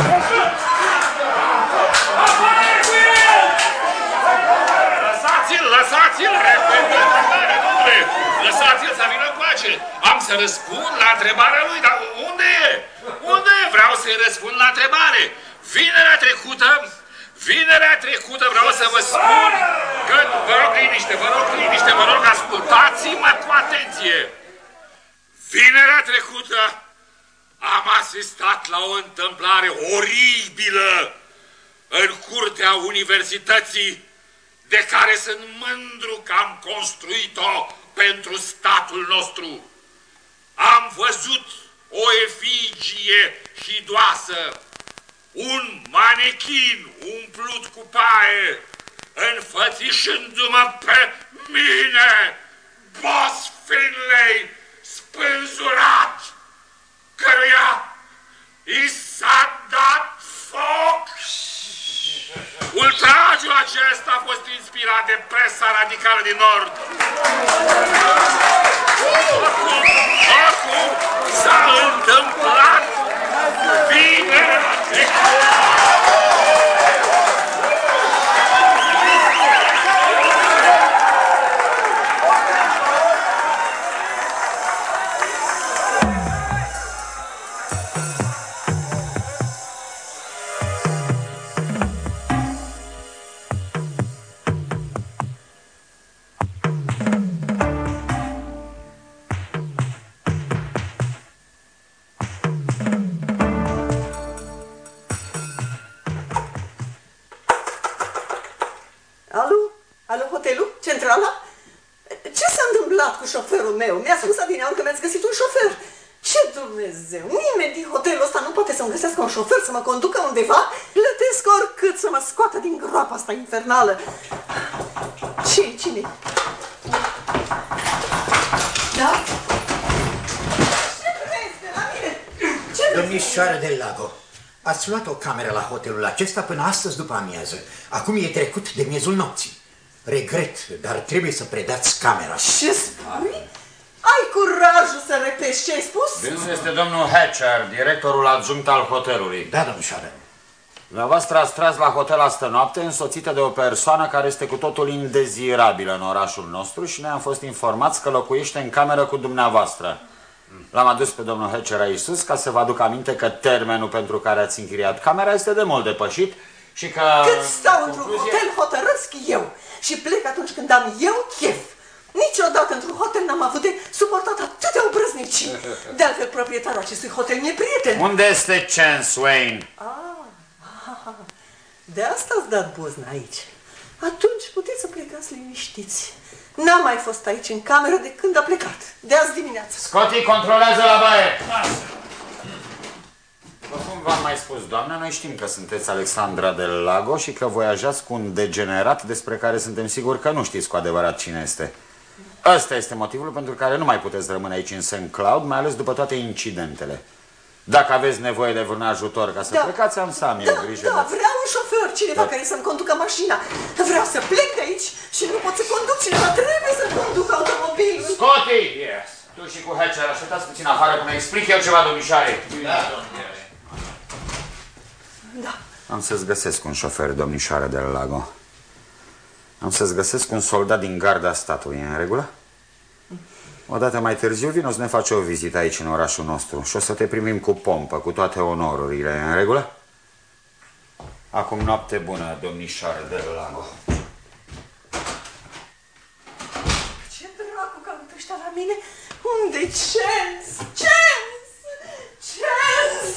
Lăsați-l, repede, domnule! Lăsați-l să vină încoace! Am să răspund la întrebarea lui, dar unde e? Unde e? Vreau să-i răspund la întrebare. Vinerea trecută vreau să vă spun că... Vă rog liniște, vă rog, ascultați-mă cu atenție. Vinerea trecută am asistat la o întâmplare oribilă în curtea universității, de care sunt mândru că am construit-o pentru statul nostru. Am văzut o efigie hidoasă, un manechin umplut cu paie, înfățișându-mă pe mine, Boss Finlay, spânzurat, căruia i s-a dat foc. Ultrajul acesta a fost inspirat de presa radicală din Nord. Acum s-a întâmplat vinerea trecută. Ce s-a întâmplat cu șoferul meu? Mi-a spus adineauri că mi-ați găsit un șofer. Ce Dumnezeu! Nimeni din hotelul ăsta nu poate să-mi găsească un șofer să mă conducă undeva. Plătesc oricât să mă scoată din groapa asta infernală. Cine? Da? Ce vrei de la mine? Domnișoară del Lago, ați luat o cameră la hotelul acesta până astăzi după amiază. Acum e trecut de miezul nopții. Regret, dar trebuie să predați camera. Ce spui? Ai curajul să repeți ce ai spus? Dânsul este domnul Hatcher, directorul adjunct al hotelului. Da, domnișoară. Dumneavoastră ați tras la hotel astă noapte însoțită de o persoană care este cu totul indezirabilă în orașul nostru și ne-am fost informați că locuiește în cameră cu dumneavoastră. L-am adus pe domnul Hatcher aici sus ca să vă aduc aminte că termenul pentru care ați închiriat camera este de mult depășit și că... Cât stau într-un hotel, hotărăsc eu și plec atunci când am eu chef. Niciodată într-un hotel n-am avut de suportat atâtea obrăznicii. De altfel, proprietarul acestui hotel mi-e prieten. Unde este Chance Wayne? De asta ați dat buzna aici. Atunci puteți să plecați liniștiți. N-am mai fost aici în cameră de când a plecat. De azi dimineață. Scotty, controlează la baie! După cum v-am mai spus, doamnă, noi știm că sunteți Alexandra del Lago și că voiajați cu un degenerat despre care suntem siguri că nu știți cu adevărat cine este. Ăsta este motivul pentru care nu mai puteți rămâne aici în St. Cloud, mai ales după toate incidentele. Dacă aveți nevoie de vreun ajutor ca să plecați, am să am eu grijă. Da, vreau un șofer, cineva care să-mi conducă mașina. Vreau să plec de aici și nu pot să conduc, cineva trebuie să conduc automobilul. Scotty! Yes. Tu și cu Hatcher, așteptați puțin afară până explic eu ceva, domnișoare. Da, domnișoare. Da. Am să-ți găsesc un șofer, domnișoare del Lago. Am să-ți găsesc un soldat din garda statului, în regulă? Odată mai târziu vino să ne faci o vizită aici în orașul nostru și o să te primim cu pompă, cu toate onorurile, în regulă? Acum noapte bună, domnișoare del Lago. Ce dracu caută ăștia la mine? Unde-i Chance? Chance! Chance!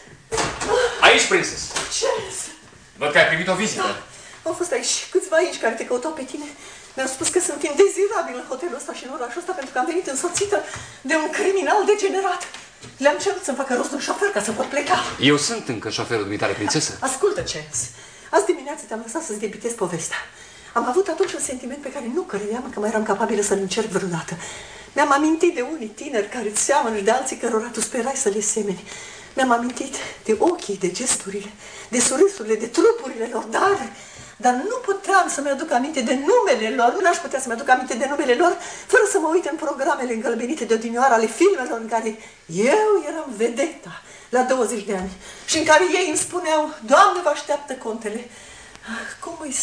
Aici, prinses. Chance! Văd că ai primit o vizită. Da. Au fost aici câțiva aici care te căutau pe tine. Mi-au spus că sunt indezirabil în hotelul ăsta și în orașul ăsta pentru că am venit însoțită de un criminal degenerat. Le-am cerut să-mi facă rost de un șofer ca să pot pleca. Eu sunt încă șoferul dumitale, prințesă. Ascultă, Chance. Azi dimineață te-am lăsat să-ți debitez povestea. Am avut atunci un sentiment pe care nu credeam că mai eram capabilă să-l încerc vreodată. Mi-am amintit de unii tineri care îți seamănă și de alții cărora tu sperai să le semeni. Mi-am amintit de ochii, de gesturile, de surâsurile, de trupurile lor, dar nu puteam să-mi aduc aminte de numele lor, nu n-aș putea să-mi aduc aminte de numele lor, fără să mă uit în programele îngălbenite de odinioară ale filmelor în care eu eram vedeta la 20 de ani și în care ei îmi spuneau, Doamne, vă așteaptă contele. Cum îi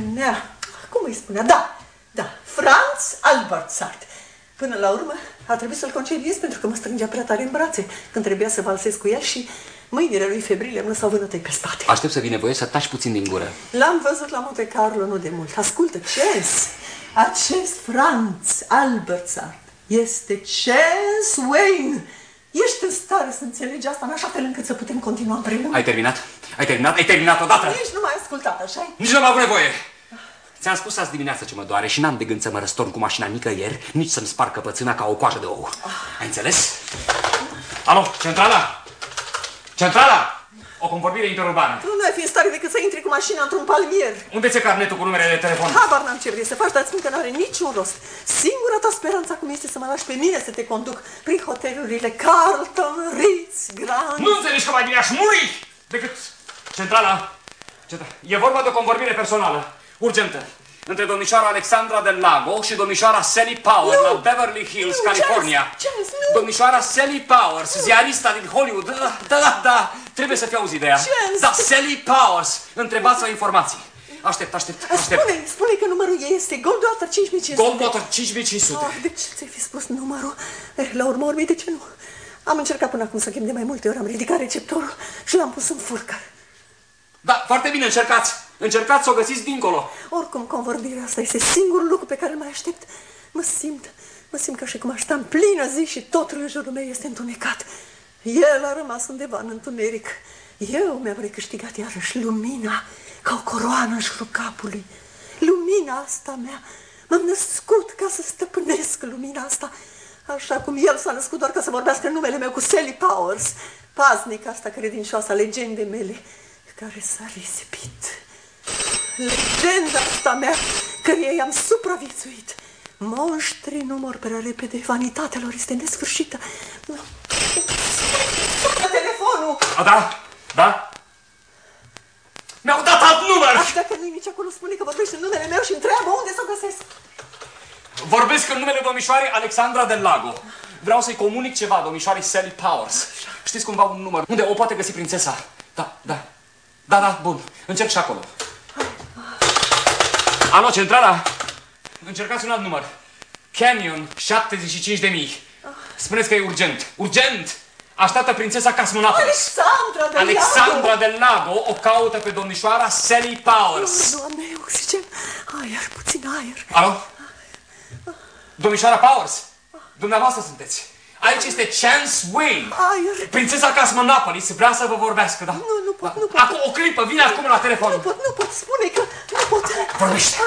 spunea? Da, Franz Albertsart. Până la urmă a trebuit să-l concediez pentru că mă strângea prea tare în brațe când trebuia să valsez cu el și mâinile lui febrile îmi lăsau vânătăi pe spate. Aștept să vine voie să taci puțin din gură. L-am văzut la Monte Carlo nu de mult. Ascultă, acest Franz Albertsart este Chance Wayne. Ești în stare să înțelegi asta în așa fel încât să putem continua împreună? Ai terminat? Ai terminat odată? Nici nu m-ai ascultat, așa-i? Nici nu am avut nevoie. Ți-am spus azi dimineață ce mă doare și n-am de gând să mă răstorn cu mașina nicăieri, nici să-mi sparg căpățâna ca o coajă de ou. Ai înțeles? Alo, centrala! Centrala! O convorbire interurbană. Tu nu ai fi în stare decât să intri cu mașina într-un palmier. Unde ți-e carnetul cu numerele de telefon? Habar n-am ce vrei să faci, dar spun că n-are niciun rost. Singura ta speranță acum este să mă lași pe mine să te conduc prin hotelurile Carlton, Ritz, Grand... Nu înțelegi că mai bine aș muri decât... Centrala! E vorba de o convorbire personală, urgentă, între domnișoara Alexandra del Lago și domnișoara Sally Powers la Beverly Hills, California. Domnișoara Sally Powers, ziarista din Hollywood. Da, trebuie să fie auzit de ea. Da, Sally Powers, întrebați-o informații. Aștept. Spune că numărul ei este Goldwater 5500. Goldwater 5500. De ce ți-ai fi spus numărul? La urmă urmei, de ce nu? Am încercat până acum să chem de mai multe ori, am ridicat receptorul și l-am pus în furcă. Da, foarte bine, încercați să o găsiți dincolo. Oricum, convorbirea asta este singurul lucru pe care îl mai aștept. Mă simt ca și cum aș sta în plină zi și totul în jurul meu este întunecat. El a rămas undeva în întuneric. Eu mi-am recâștigat iarăși lumina, ca o coroană în jurul capului. Lumina asta mea. M-am născut ca să stăpânesc lumina asta, așa cum el s-a născut doar ca să vorbească în numele meu cu Sally Powers, paznica asta credincioasă a legendei mele, care s-a risipit. Legenda asta mea, căreia i-am supraviețuit. Monștrii nu mor prea repede, vanitatea lor este nesfârșită. Sună telefonul! Da? Mi-au dat alt număr! Dacă nu-i nici acolo, spune că vorbește în numele meu și întreabă unde să o găsesc. Vorbesc în numele domnișoarei Alexandra del Lago. Vreau să-i comunic ceva domnișoarei Sally Powers. Știți cumva un număr unde o poate găsi prințesa? Da, bun. Încerc și acolo. Alo, centrala? Încercați un alt număr. Canyon 75.000. Spuneți că e urgent. Urgent! Așteaptă prințesa Cosmonapolis. Alexandra del Lago o caută pe domnișoara Sally Powers. Doamne, oxigen. Aer, puțin aer. Alo? Domnișoara Powers? Dumneavoastră sunteți. Aici este Chance Wayne. Aer. Prințesa Cosmonapolis vrea să vă vorbească, da? Nu pot. Acum o clipă, vine acum la telefon. Nu pot, spune că nu pot. Vorbește.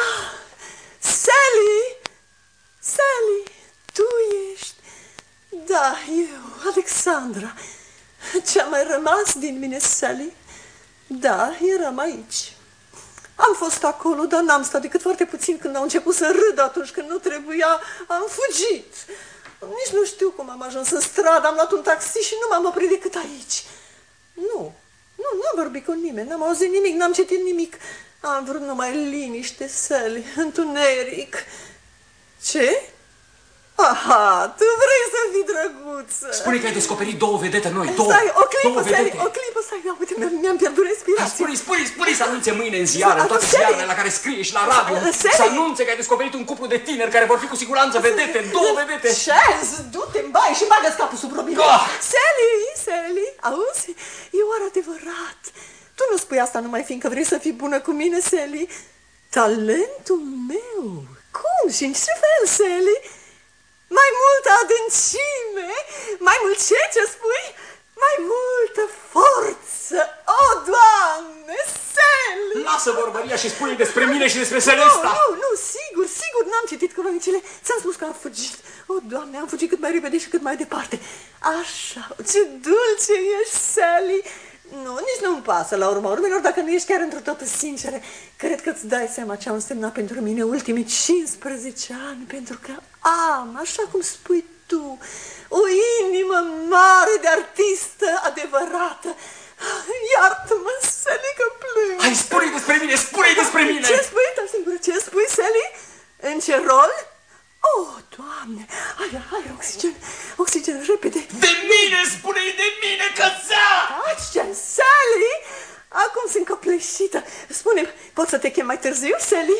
Sally, tu ești. Da, eu, Alexandra. Ce-a mai rămas din mine, Sally? Da, eram aici. Am fost acolo, dar n-am stat decât foarte puțin când au început să râd atunci când nu trebuia. Am fugit. Nici nu știu cum am ajuns în stradă, am luat un taxi și nu m-am oprit decât aici. N-am vorbit cu nimeni, n-am auzit nimic, n-am citit nimic. Am vrut numai liniște, Sally, întuneric. Ce? Aha, tu vrei să fii drăguță. Spune că ai descoperit două vedete noi, Stai, o clipă, stai, uite, mi-am pierdut respirația. Spune să anunțe mâine în ziare, în toate ziarele la care scrie și la radio. Să anunțe că ai descoperit un cuplu de tineri care vor fi cu siguranță vedete, două vedete. Chance, du-te în baie și bagă-ți capul sub robinet. Sally, auzi? E oare adevărat? Tu nu spui asta numai fiindcă vrei să fii bună cu mine, Sally. Talentul meu. Cum și în ce fel, Sally? Mai multă adâncime, mai mult ce spui? Mai multă forță, o, Doamne, Sally! Lasă vorbăria și spune despre mine și despre Celesta! Nu, sigur, n-am citit cronicile, ți-am spus că am fugit. O, Doamne, am fugit cât mai repede și cât mai departe. Așa, ce dulce ești, Sally! Nu, nici nu-mi pasă la urma urmelor, dacă nu ești chiar într-o toată sinceră. Cred că îți dai seama ce au însemnat pentru mine ultimii 15 ani, pentru că am, așa cum spui tu, o inimă mare de artistă adevărată. Iartă-mă, Sally, că plâng. Hai, spune-i despre mine, Ce spui, dar singură, ce spui, Sally? În ce rol? Oh, Doamne, aer, oxigen, repede. De mine, spune-i de mine, cățea! Taci, Sally, acum sunt copleșită. Spune-mi, pot să te chem mai târziu, Sally?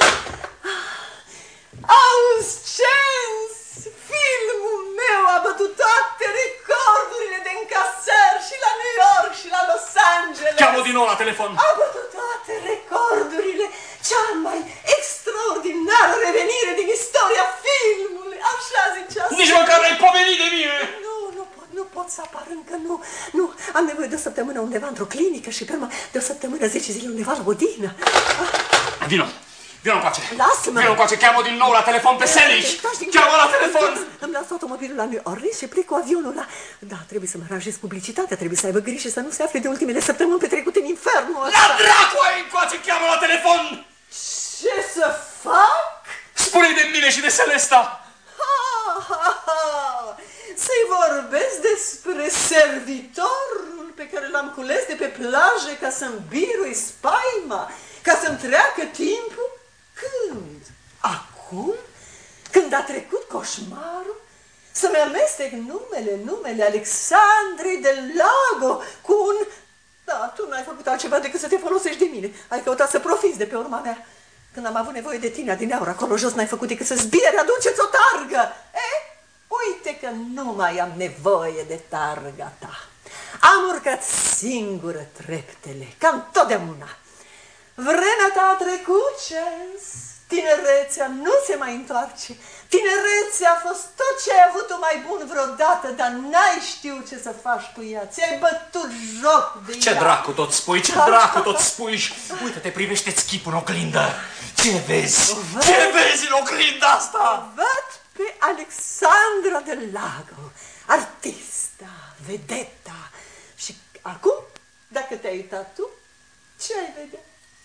Auzi, Chance, filmul meu a bătut toate recordurile de încasări și la New York și la Los Angeles. Cheamă din nou la telefon. A bătut toate recordurile, cea mai extraordinară revenire din istoria filmului, așa zicea. Nici măcar n-ai pomenit de mine. Nu pot să apar încă, nu. Am nevoie de o săptămână undeva într-o clinică și pe urmă de o săptămână, 10 zile undeva la Odină. Vino încoace. Lasă-mă. Vino încoace, cheamă din nou la telefon pe Sally. Cheamă la telefon. Îmi las automobilul la New Orleans și plec cu avionul la... Da, trebuie să-mi aranjez publicitatea, trebuie să aibă grijă să nu se afle de ultimele săptămâni petrecute în infernul ăsta. La dracu ai încoace, cheamă la telefon. Ce să fac? Spune-i de mine și de Celesta. Să-i vorbesc despre servitorul pe care l-am cules de pe plaje ca să-mi birui spaima, ca să-mi treacă timpul? Când? Acum? Când a trecut coșmarul? Să-mi amestec numele Alexandrei del Lago cu un... Da, tu n-ai făcut altceva decât să te folosești de mine. Ai căutat să profiți de pe urma mea. Când am avut nevoie de tine, adineauri, acolo jos n-ai făcut decât să zbieri, aduceți o targă. Uite că nu mai am nevoie de targa ta. Am urcat singură treptele, ca întotdeauna. Vremea ta a trecut, Chance. Tinerețea nu se mai întoarce. Tinerețea a fost tot ce ai avut mai bun vreodată, dar n-ai știut ce să faci cu ea. Ți-ai bătut joc de ea. Ce dracu tot spui, ce dracu tot spui. Uite, te privește-ți chipul în oglindă. Ce vezi? Ce vezi în oglinda asta? Văd pe Alexandra del Lago, artista, vedeta. Și acum, dacă te-ai uitat tu, ce ai vedea?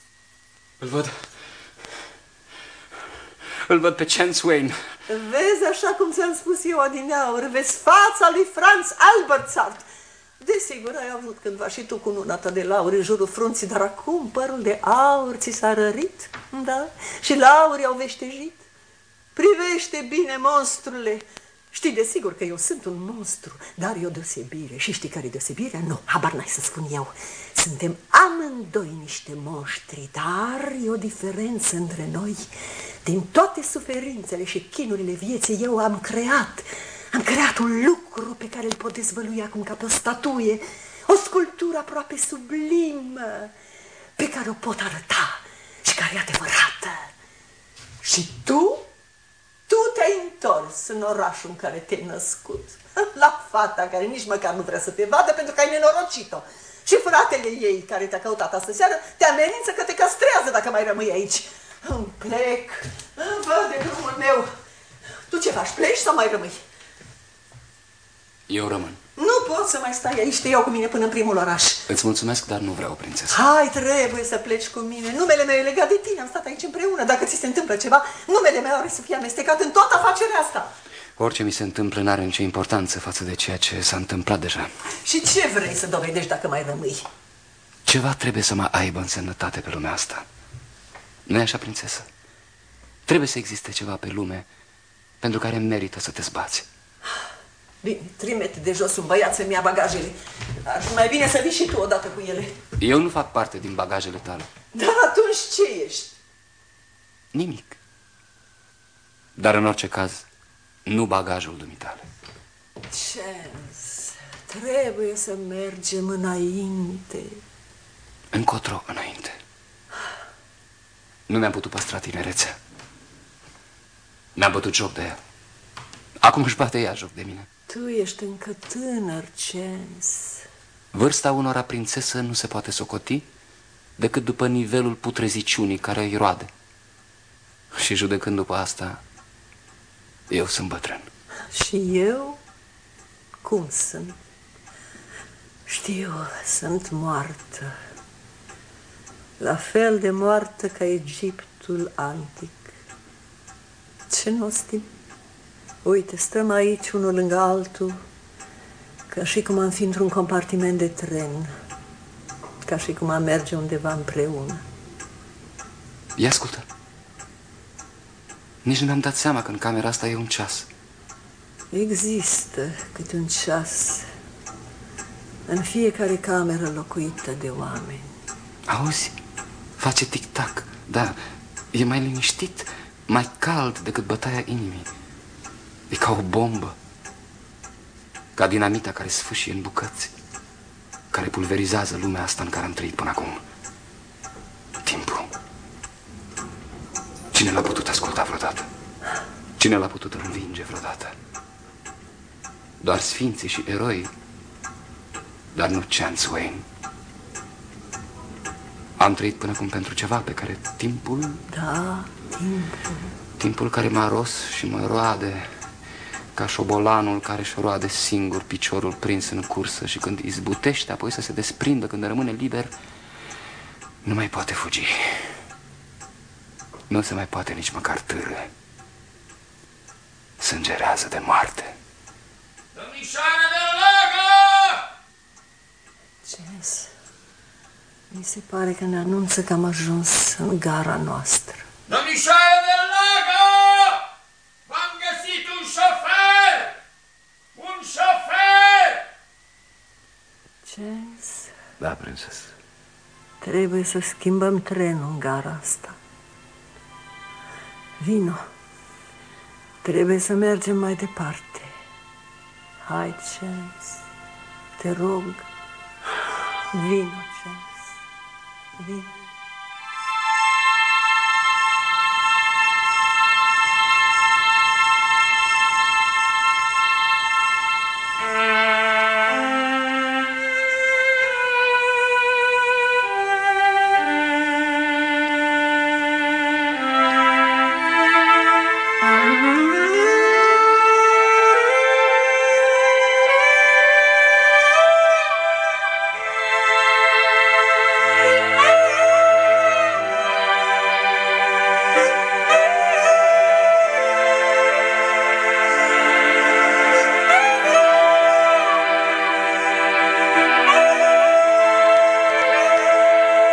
Îl văd pe Chance Wayne. Vezi, așa cum ți-am spus eu adineauri, vezi fața lui Franz Albertsart. Desigur, ai avut cândva și tu cununata de lauri în jurul frunții, dar acum părul de aur ți s-a rărit, da? Și laurii au veștejit. Privește bine, monstrule. Știi desigur că eu sunt un monstru, dar e o deosebire. Și știi care e deosebirea? Nu, habar n-ai să spun eu. Suntem amândoi niște monștri, dar e o diferență între noi. Din toate suferințele și chinurile vieții eu am creat un lucru pe care îl pot dezvălui acum ca pe o statuie, o sculptură aproape sublimă, pe care o pot arăta și care e adevărată. Și tu te-ai întors în orașul în care te-ai născut, la fata care nici măcar nu vrea să te vadă pentru că ai nenorocit-o. Și fratele ei, care te-a căutat astă seară, te amenință că te castrează dacă mai rămâi aici. Îmi plec, văd de drumul meu. Tu ce faci, pleci sau mai rămâi? Eu rămân. Nu pot să mai stai aici, te iau cu mine până în primul oraș. Îți mulțumesc, dar nu vreau, prințesă. Hai, trebuie să pleci cu mine. Numele meu e legat de tine, am stat aici împreună. Dacă ți se întâmplă ceva, numele meu are să fie amestecat în toată afacerea asta. Orice mi se întâmplă n-are nicio importanță față de ceea ce s-a întâmplat deja. Și ce vrei să dovedești dacă mai rămâi? Ceva trebuie să mai aibă însemnătate pe lumea asta. Nu-i așa, prințesă? Trebuie să existe ceva pe lume pentru care merită să te zbați. Bine, trimite de jos un băiat să-mi ia bagajele. Ar fi mai bine să vii și tu odată cu ele. Eu nu fac parte din bagajele tale. Dar atunci ce ești? Nimic. Dar în orice caz, nu bagajul dumitale. Chance, trebuie să mergem înainte. Încotro înainte. Nu mi-am putut păstra tinerețea. Mi-am bătut joc de ea. Acum își bate ea joc de mine. Tu ești încă tânăr, Chance. Vârsta unora prințesă nu se poate socoti decât după nivelul putreziciunii care îi roade. Și judecând după asta, eu sunt bătrân. Și eu? Cum sunt? Știu, sunt moartă. La fel de moartă ca Egiptul antic. Ce nostim? Uite, stăm aici unul lângă altul, ca și cum am fi într-un compartiment de tren, ca și cum am merge undeva împreună. Ia ascultă. Nici nu mi-am dat seama că în camera asta e un ceas. Există câte un ceas în fiecare cameră locuită de oameni. Auzi? Face tic-tac. Da, e mai liniștit, mai cald decât bătaia inimii. E ca o bombă, ca dinamita care sfâșie în bucăți, care pulverizează lumea asta în care am trăit până acum. Timpul. Cine l-a putut asculta vreodată? Cine l-a putut învinge vreodată? Doar sfinții și eroi, dar nu Chance Wayne. Am trăit până acum pentru ceva pe care timpul... Da, timpul. Timpul care m-a ros și mă roade, ca șobolanul care își roade singur piciorul prins în cursă și când izbutește apoi să se desprindă, când rămâne liber, nu mai poate fugi. Nu se mai poate nici măcar târâ. Sângerează de moarte. Domnișoară de Lagă! Chance, mi se pare că ne anunță că am ajuns în gara noastră. Domnișoară de Lagă! V-am găsit un șofer! Un șofer! Chance? Da, prințesă. Trebuie să schimbăm trenul în gara asta. Vino. Trebuie să mergem mai departe. Hai, Chance. Te rog. Vino, Chance. Vino.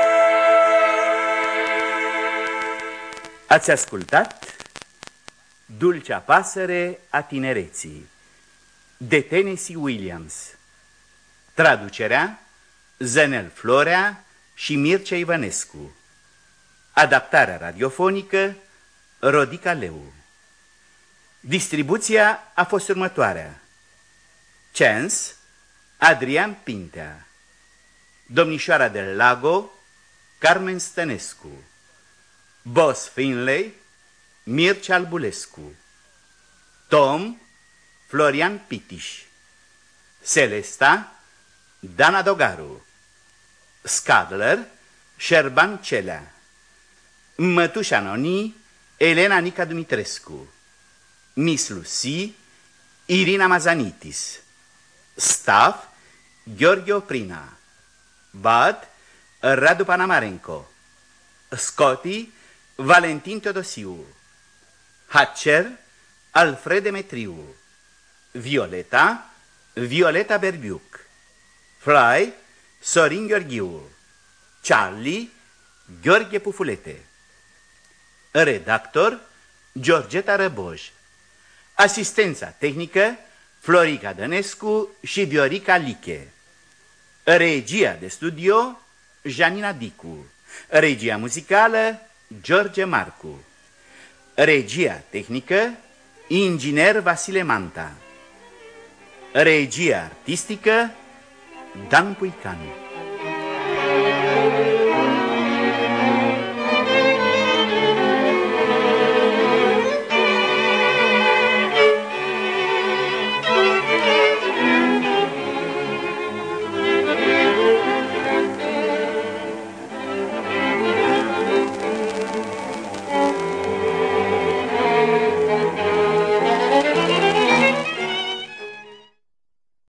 Ați ascultat Dulcea pasăre a tinereții, de Tennessee Williams. Traducerea Zănel Florea și Mircea Ivănescu. Adaptarea radiofonică Rodica Leu. Distribuția a fost următoarea: Chance, Adrian Pintea, Domnișoara del Lago, Carmen Stănescu, Boss Finlay, Mircea Albulescu, Tom, Florian Pitiș, Celesta, Dana Dogaru, Scadler, Șerban Celea, Mătușa Noni, Elena Nica Dumitrescu, Miss Lucy, Irina Mazanitis, Staff, Gheorghe Oprina, Bad, Radu Panamarenko, Scotty, Valentin Teodosiu, Hatcher, Alfred Demetriu, Violeta, Violeta Berbiuc, Fly, Sorin Gheorghiu, Charlie, Gheorghe Pufulete. Redactor Georgeta Răboj. Asistența tehnică Florica Dănescu și Viorica Liche. Regia de studio Janina Dicu. Regia muzicală George Marcu. Regia tehnică inginer Vasile Manta. Regia artistică Dan Puicanu.